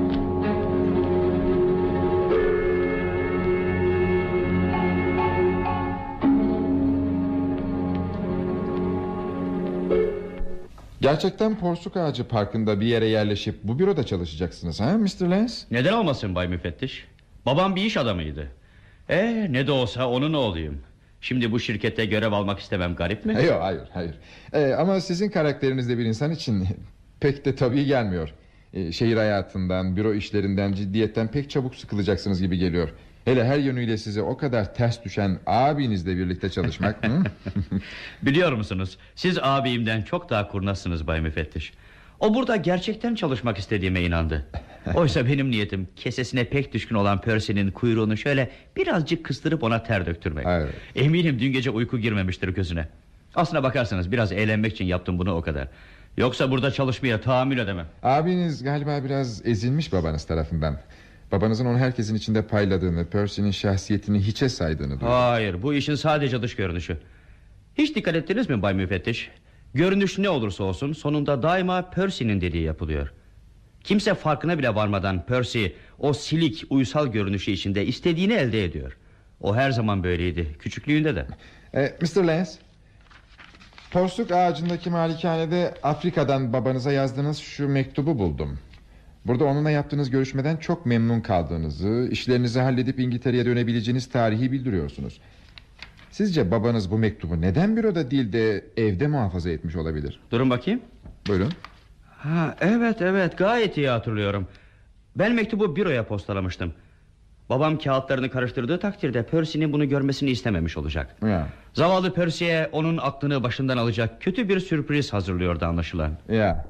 Gerçekten Porsuk Ağacı Parkı'nda bir yere yerleşip bu büroda çalışacaksınız ha mister Lance? Neden olmasın Bay Müfettiş? Babam bir iş adamıydı. Ee, ne de olsa onun oğluyum. Şimdi bu şirkette görev almak istemem, garip mi? Yok, hayır hayır. Ee, ama sizin karakterinizde bir insan için pek de tabii gelmiyor. Ee, şehir hayatından, büro işlerinden, ciddiyetten pek çabuk sıkılacaksınız gibi geliyor. Hele her yönüyle size o kadar ters düşen abinizle birlikte çalışmak. Biliyor musunuz, siz abimden çok daha kurnazsınız Bay Müfettiş. O burada gerçekten çalışmak istediğime inandı. Oysa benim niyetim kesesine pek düşkün olan Percy'nin kuyruğunu şöyle birazcık kıstırıp ona ter döktürmek. Evet. Eminim dün gece uyku girmemiştir gözüne. Aslına bakarsanız biraz eğlenmek için yaptım bunu, o kadar. Yoksa burada çalışmaya tahammül edemem. Abiniz galiba biraz ezilmiş babanız tarafından. Babanızın onu herkesin içinde payladığını, Percy'nin şahsiyetini hiçe saydığını duydum. Hayır, bu işin sadece dış görünüşü. Hiç dikkat ettiniz mi Bay Müfettiş? Görünüş ne olursa olsun sonunda daima Percy'nin dediği yapılıyor. Kimse farkına bile varmadan Percy o silik uysal görünüşü içinde istediğini elde ediyor. O her zaman böyleydi, küçüklüğünde de. e, mister Lance, porsuk ağacındaki malikanede Afrika'dan babanıza yazdığınız şu mektubu buldum. Burada onunla yaptığınız görüşmeden çok memnun kaldığınızı, işlerinizi halledip İngiltere'ye dönebileceğiniz tarihi bildiriyorsunuz. Sizce babanız bu mektubu neden büroda değil de evde muhafaza etmiş olabilir? Durun bakayım. Buyurun. Ha, evet evet, gayet iyi hatırlıyorum. Ben mektubu büroya postalamıştım. Babam kağıtlarını karıştırdığı takdirde Percy'nin bunu görmesini istememiş olacak. Ya. Zavallı Percy'ye onun aklını başından alacak kötü bir sürpriz hazırlıyordu anlaşılan. Ya.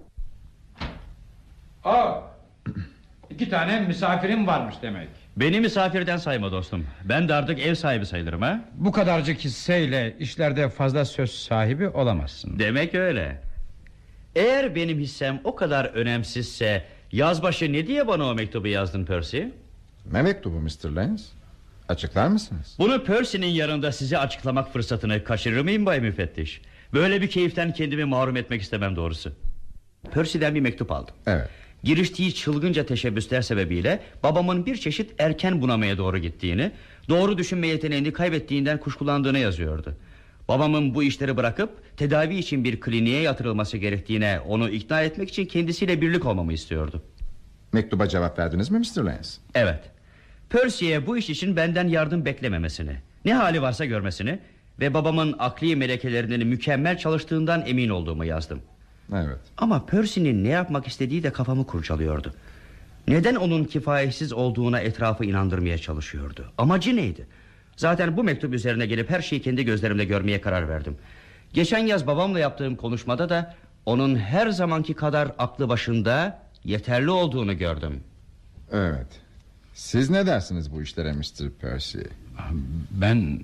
Aa, iki tane misafirim varmış demek. Beni misafirden sayma dostum. Ben de artık ev sahibi sayılırım ha. Bu kadarcık hisseyle işlerde fazla söz sahibi olamazsın. Demek öyle. Eğer benim hissem o kadar önemsizse yazbaşı ne diye bana o mektubu yazdın Percy? Ne mektubu mister Lance? Açıklar mısınız? Bunu Percy'nin yanında size açıklamak fırsatını kaçırır mıyım Bay Müfettiş? Böyle bir keyiften kendimi mahrum etmek istemem doğrusu. Percy'den bir mektup aldım. Evet. Giriştiği çılgınca teşebbüsler sebebiyle babamın bir çeşit erken bunamaya doğru gittiğini, doğru düşünme yeteneğini kaybettiğinden kuşkulandığını yazıyordu. Babamın bu işleri bırakıp tedavi için bir kliniğe yatırılması gerektiğine onu ikna etmek için kendisiyle birlik olmamı istiyordu. Mektuba cevap verdiniz mi mister Lance? Evet. Percy'ye bu iş için benden yardım beklememesini, ne hali varsa görmesini ve babamın akli melekelerinin mükemmel çalıştığından emin olduğumu yazdım. Evet. Ama Percy'nin ne yapmak istediği de kafamı kurcalıyordu. Neden onun kifayetsiz olduğuna etrafı inandırmaya çalışıyordu? Amacı neydi? Zaten bu mektup üzerine gelip her şeyi kendi gözlerimle görmeye karar verdim. Geçen yaz babamla yaptığım konuşmada da onun her zamanki kadar aklı başında, yeterli olduğunu gördüm. Evet. Siz ne dersiniz bu işlere mister Percy? Ben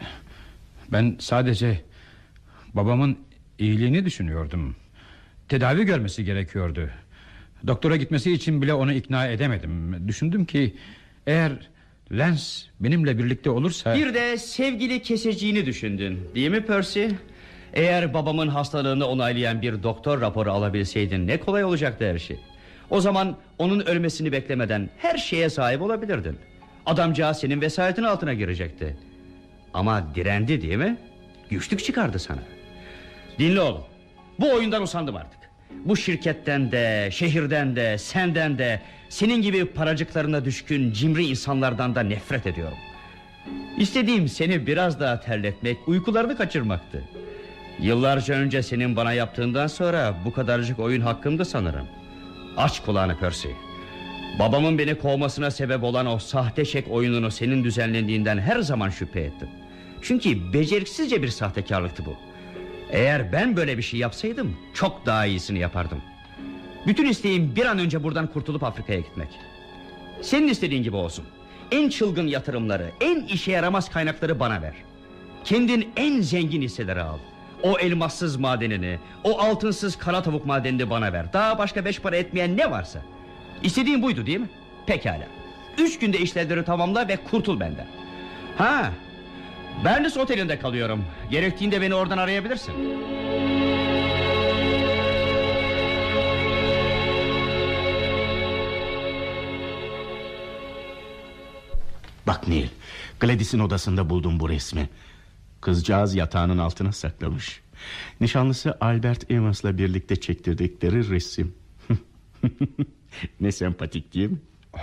Ben sadece babamın iyiliğini düşünüyordum. Tedavi görmesi gerekiyordu. Doktora gitmesi için bile onu ikna edemedim. Düşündüm ki eğer Lance benimle birlikte olursa... Bir de sevgili keseciğini düşündün, değil mi Percy? Eğer babamın hastalığını onaylayan bir doktor raporu alabilseydin ne kolay olacaktı her şey. O zaman onun ölmesini beklemeden her şeye sahip olabilirdin. Adamcağız senin vesayetin altına girecekti. Ama direndi, değil mi? Güçlük çıkardı sana. Dinle oğlum, bu oyundan usandım artık. Bu şirketten de, şehirden de, senden de, senin gibi paracıklarına düşkün cimri insanlardan da nefret ediyorum. İstediğim seni biraz daha terletmek, uykularını kaçırmaktı. Yıllarca önce senin bana yaptığından sonra bu kadarcık oyun hakkımdı sanırım. Aç kulağını Percy. Babamın beni kovmasına sebep olan o sahte şek oyununu senin düzenlendiğinden her zaman şüphe ettim. Çünkü beceriksizce bir sahtekarlıktı bu. Eğer ben böyle bir şey yapsaydım çok daha iyisini yapardım. Bütün isteğim bir an önce buradan kurtulup Afrika'ya gitmek. Senin istediğin gibi olsun. En çılgın yatırımları, en işe yaramaz kaynakları bana ver. Kendin en zengin hisseleri al. O elmassız madenini, o altınsız kara tavuk madenini bana ver. Daha başka beş para etmeyen ne varsa. İstediğin buydu değil mi? Pekala. Üç günde işleri tamamla ve kurtul benden. Ha, Bernis Oteli'nde kalıyorum. Gerektiğinde beni oradan arayabilirsin. Bak Neil, Gladys'in odasında buldum bu resmi. Kızcağız yatağının altına saklamış. Nişanlısı Albert Evans'la birlikte çektirdikleri resim. Ne sempatik değil mi?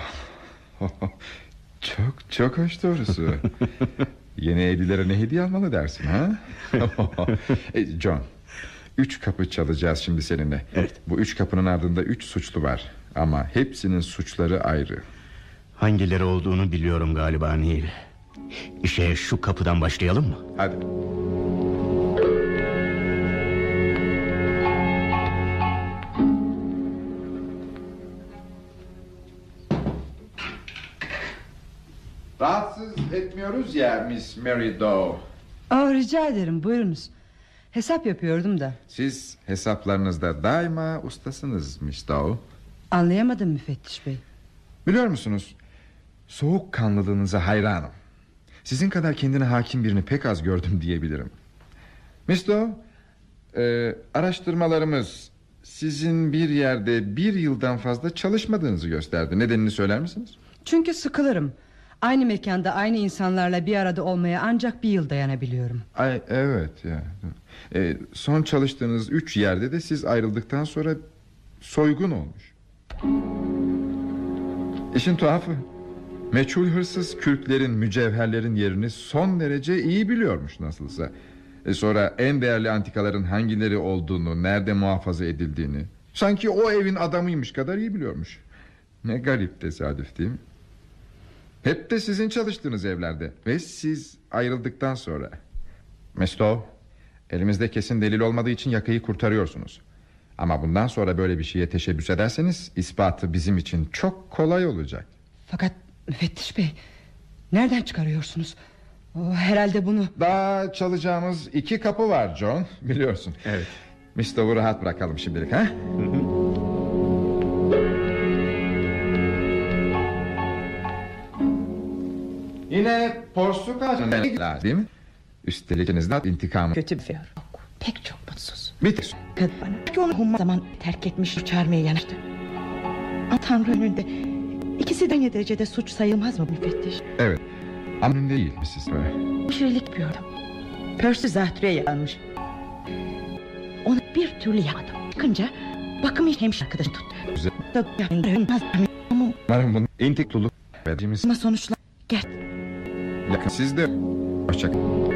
Çok çok hoş doğrusu. Yeni evlilere ne hediye almalı dersin ha? John, üç kapı çalacağız şimdi seninle. Evet. Bu üç kapının ardında üç suçlu var. Ama hepsinin suçları ayrı. Hangileri olduğunu biliyorum galiba Neil. İşe şu kapıdan başlayalım mı? Hadi. Rahatsız etmiyoruz ya Miss Mary Doe. Aa, rica ederim, buyurunuz. Hesap yapıyordum da. Siz hesaplarınızda daima ustasınız Miss Doe. Anlayamadım müfettiş bey. Biliyor musunuz, soğukkanlılığınıza hayranım. Sizin kadar kendine hakim birini pek az gördüm diyebilirim. Miss Doe, e, araştırmalarımız sizin bir yerde bir yıldan fazla çalışmadığınızı gösterdi. Nedenini söyler misiniz? Çünkü sıkılırım. Aynı mekanda aynı insanlarla bir arada olmaya ancak bir yıl dayanabiliyorum. Ay, evet ya. E, son çalıştığınız üç yerde de siz ayrıldıktan sonra soygun olmuş. İşin tuhafı, meçhul hırsız kürklerin, mücevherlerin yerini son derece iyi biliyormuş nasılsa. E sonra en değerli antikaların hangileri olduğunu, nerede muhafaza edildiğini, sanki o evin adamıymış kadar iyi biliyormuş. Ne garip tesadüf değil mi? Hep de sizin çalıştığınız evlerde ve siz ayrıldıktan sonra. Mesto, elimizde kesin delil olmadığı için yakayı kurtarıyorsunuz. Ama bundan sonra böyle bir şeye teşebbüs ederseniz ispatı bizim için çok kolay olacak. Fakat müfettiş bey, nereden çıkarıyorsunuz? O, herhalde bunu... Daha çalacağımız iki kapı var John, biliyorsun. Evet. Misto'yu rahat bırakalım şimdilik, ha? Hı hı. Yine porsuk ağacından değil mi? Üstelik ikinizden intikamı. Kötü bir yok. Pek çok mutsuz. Bitir. Kadın bana. Belki onu humma zaman terk etmiş, çağırmaya yanaştı. Ama Tanrı önünde ikisi de aynı derecede suç sayılmaz mı müfettiş? Evet. Ama önünde değil Missis Böyle. Hemşirelik yapıyordum. Percy zatürreye yakalanmış. Onu bir türlü yapmadım. Çıkınca bakım hemşire arkadaşı tuttu. Güzel. Ama Umarım bunu intikluluk verdiğimiz... Ama sonuçlar... Gel. Yakın siz de... Hoşçakalın.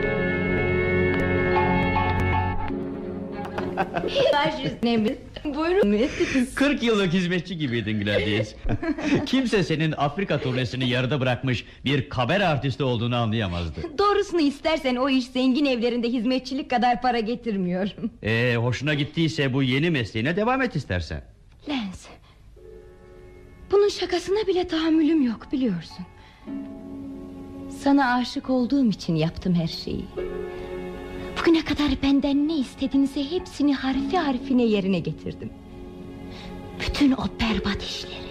Baş üstüne buyurun. kırk yıllık hizmetçi gibiydin Gladys. Kimse senin Afrika turnesini yarıda bırakmış bir kaber artisti olduğunu anlayamazdı. Doğrusunu istersen o iş zengin evlerinde hizmetçilik kadar para getirmiyor. Ee, hoşuna gittiyse bu yeni mesleğine devam et istersen. Lens, bunun şakasına bile tahammülüm yok biliyorsun. Sana aşık olduğum için yaptım her şeyi. Bugüne kadar benden ne istedinse hepsini harfi harfine yerine getirdim. Bütün o berbat işleri.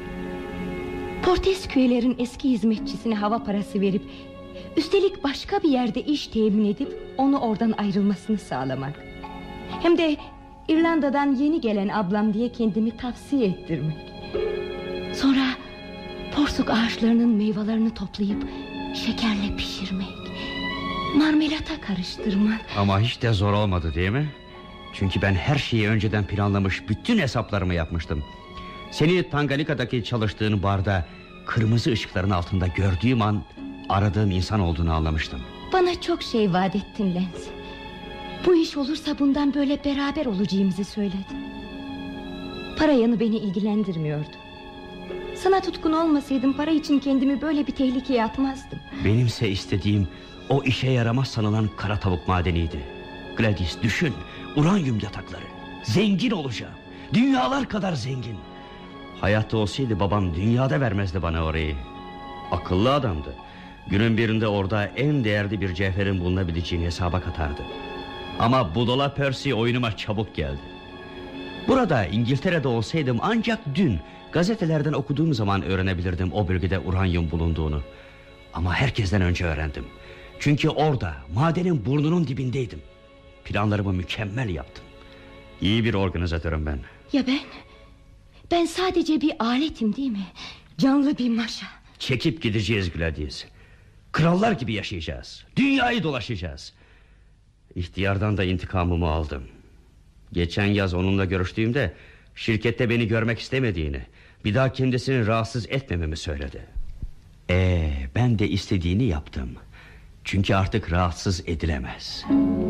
Portesküelerin eski hizmetçisine hava parası verip, üstelik başka bir yerde iş temin edip onu oradan ayrılmasını sağlamak. Hem de İrlanda'dan yeni gelen ablam diye kendimi tavsiye ettirmek. Sonra porsuk ağaçlarının meyvelerini toplayıp şekerle pişirmek, marmelata karıştırmak. Ama hiç de zor olmadı değil mi? Çünkü ben her şeyi önceden planlamış, bütün hesaplarımı yapmıştım. Seni Tanganyika'daki çalıştığın barda kırmızı ışıkların altında gördüğüm an aradığım insan olduğunu anlamıştım. Bana çok şey vaat ettin Lens. Bu iş olursa bundan böyle beraber olacağımızı söyledin. Para yanı beni ilgilendirmiyordu. Sana tutkun olmasaydım para için kendimi böyle bir tehlikeye atmazdım. Benimse istediğim o işe yaramaz sanılan kara tavuk madeniydi. Gladys, düşün, uranyum yatakları. Zengin olacağım, dünyalar kadar zengin. Hayatta olsaydı babam dünyada vermezdi bana orayı. Akıllı adamdı. Günün birinde orada en değerli bir cevherin bulunabileceğini hesaba katardı. Ama budala Percy oyunuma çabuk geldi. Burada İngiltere'de olsaydım ancak dün gazetelerden okuduğum zaman öğrenebilirdim o bölgede uranyum bulunduğunu. Ama herkesten önce öğrendim. Çünkü orada madenin burnunun dibindeydim. Planlarımı mükemmel yaptım. İyi bir organizatörüm ben. Ya ben? Ben sadece bir aletim değil mi? Canlı bir maşa. Çekip gideceğiz Gladys. Krallar gibi yaşayacağız. Dünyayı dolaşacağız. İhtiyardan da intikamımı aldım. Geçen yaz onunla görüştüğümde şirkette beni görmek istemediğini, bir daha kendisini rahatsız etmememi söyledi. Ee, ben de istediğini yaptım. Çünkü artık rahatsız edilemez.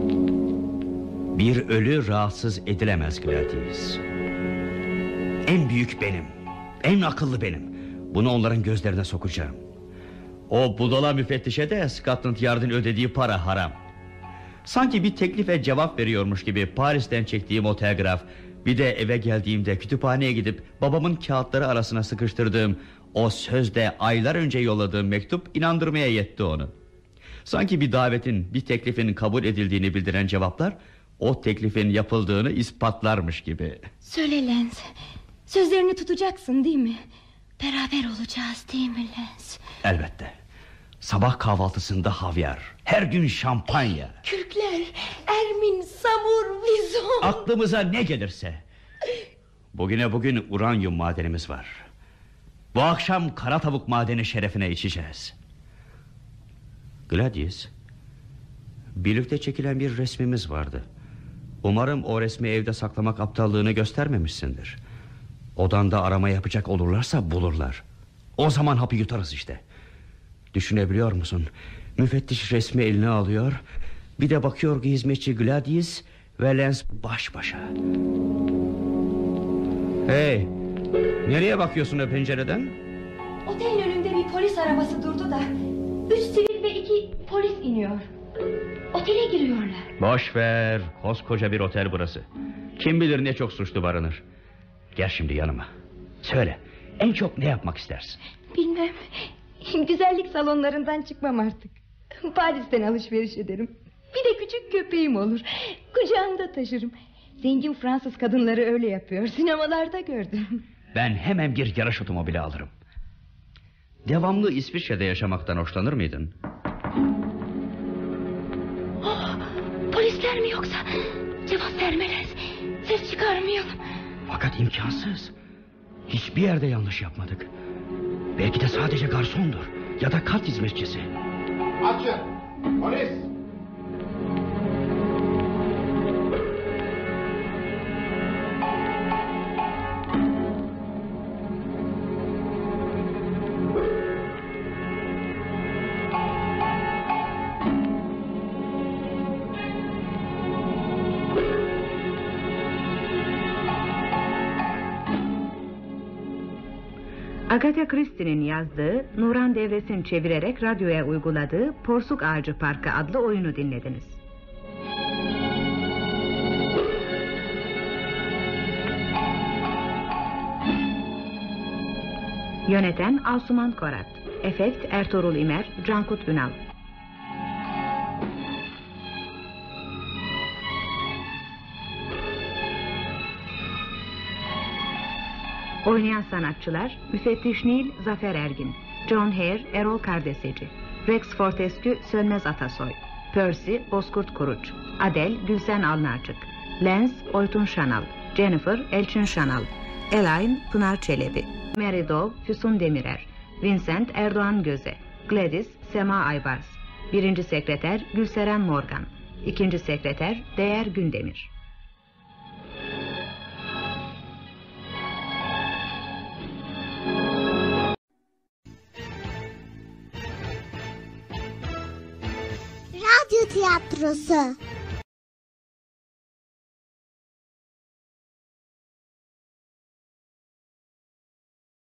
Bir ölü rahatsız edilemez Gladys. En büyük benim, en akıllı benim. Bunu onların gözlerine sokacağım. O budala müfettişe de Scotland Yard'ın ödediği para haram. Sanki bir teklife cevap veriyormuş gibi Paris'ten çektiğim o telgraf, bir de eve geldiğimde kütüphaneye gidip babamın kağıtları arasına sıkıştırdığım o sözde aylar önce yolladığım mektup inandırmaya yetti onu. Sanki bir davetin, bir teklifin kabul edildiğini bildiren cevaplar o teklifin yapıldığını ispatlarmış gibi. Söyle Lens, sözlerini tutacaksın değil mi? Beraber olacağız değil mi Lens? Elbette. Sabah kahvaltısında havyar, her gün şampanya, kürkler, ermin, samur, vizon. aklımıza ne gelirse. Bugüne bugün uranyum madenimiz var. Bu akşam kara tavuk madeni şerefine içeceğiz. Gladys, birlikte çekilen bir resmimiz vardı. Umarım o resmi evde saklamak aptallığını göstermemişsindir. Odanda arama yapacak olurlarsa bulurlar. O zaman hapı yutarız işte. Düşünebiliyor musun? Müfettiş resmi eline alıyor, bir de bakıyor ki hizmetçi Gladys ve Lens baş başa. Hey, nereye bakıyorsun o pencereden? Otelin önünde bir polis arabası durdu da üç sivil ve iki polis iniyor. Otele giriyorlar. Boş ver, koskoca bir otel burası. Kim bilir ne çok suçlu barınır. Gel şimdi yanıma. Söyle, en çok ne yapmak istersin? Bilmem. Güzellik salonlarından çıkmam artık. Paris'ten alışveriş ederim. Bir de küçük köpeğim olur. Kucağımda taşırım. Zengin Fransız kadınları öyle yapıyor. Sinemalarda gördüm. Ben hemen bir yarış otomobili alırım. Devamlı İsviçre'de yaşamaktan hoşlanır mıydın? Oh, polisler mi yoksa? Cevap vermeliyiz. Ses çıkarmayalım. Fakat imkansız. Hiçbir yerde yanlış yapmadık. Belki de sadece garsondur ya da kart hizmetçisi. Açın! Polis! Agatha Christie'nin yazdığı, Nuran Devres'in çevirerek radyoya uyguladığı Porsuk Ağacı Parkı adlı oyunu dinlediniz. Yöneten Asuman Korat, efekt Ertuğrul İmer, Cankut Ünal. Oynayan sanatçılar: Müfettiş Nil, Zafer Ergin; John Hare, Erol Kardeseci; Rex Fortescue, Sönmez Atasoy; Percy, Bozkurt Kuruç; Adel, Gülsen Alnarcık; Lens, Oytun Şanal; Jennifer, Elçin Şanal; Elaine, Pınar Çelebi; Mary Dove, Füsun Demirer; Vincent, Erdoğan Göze; Gladys, Sema Aybars; Birinci sekreter Gülseren Morgan; İkinci sekreter Değer Gündemir. Radyo tiyatrosu.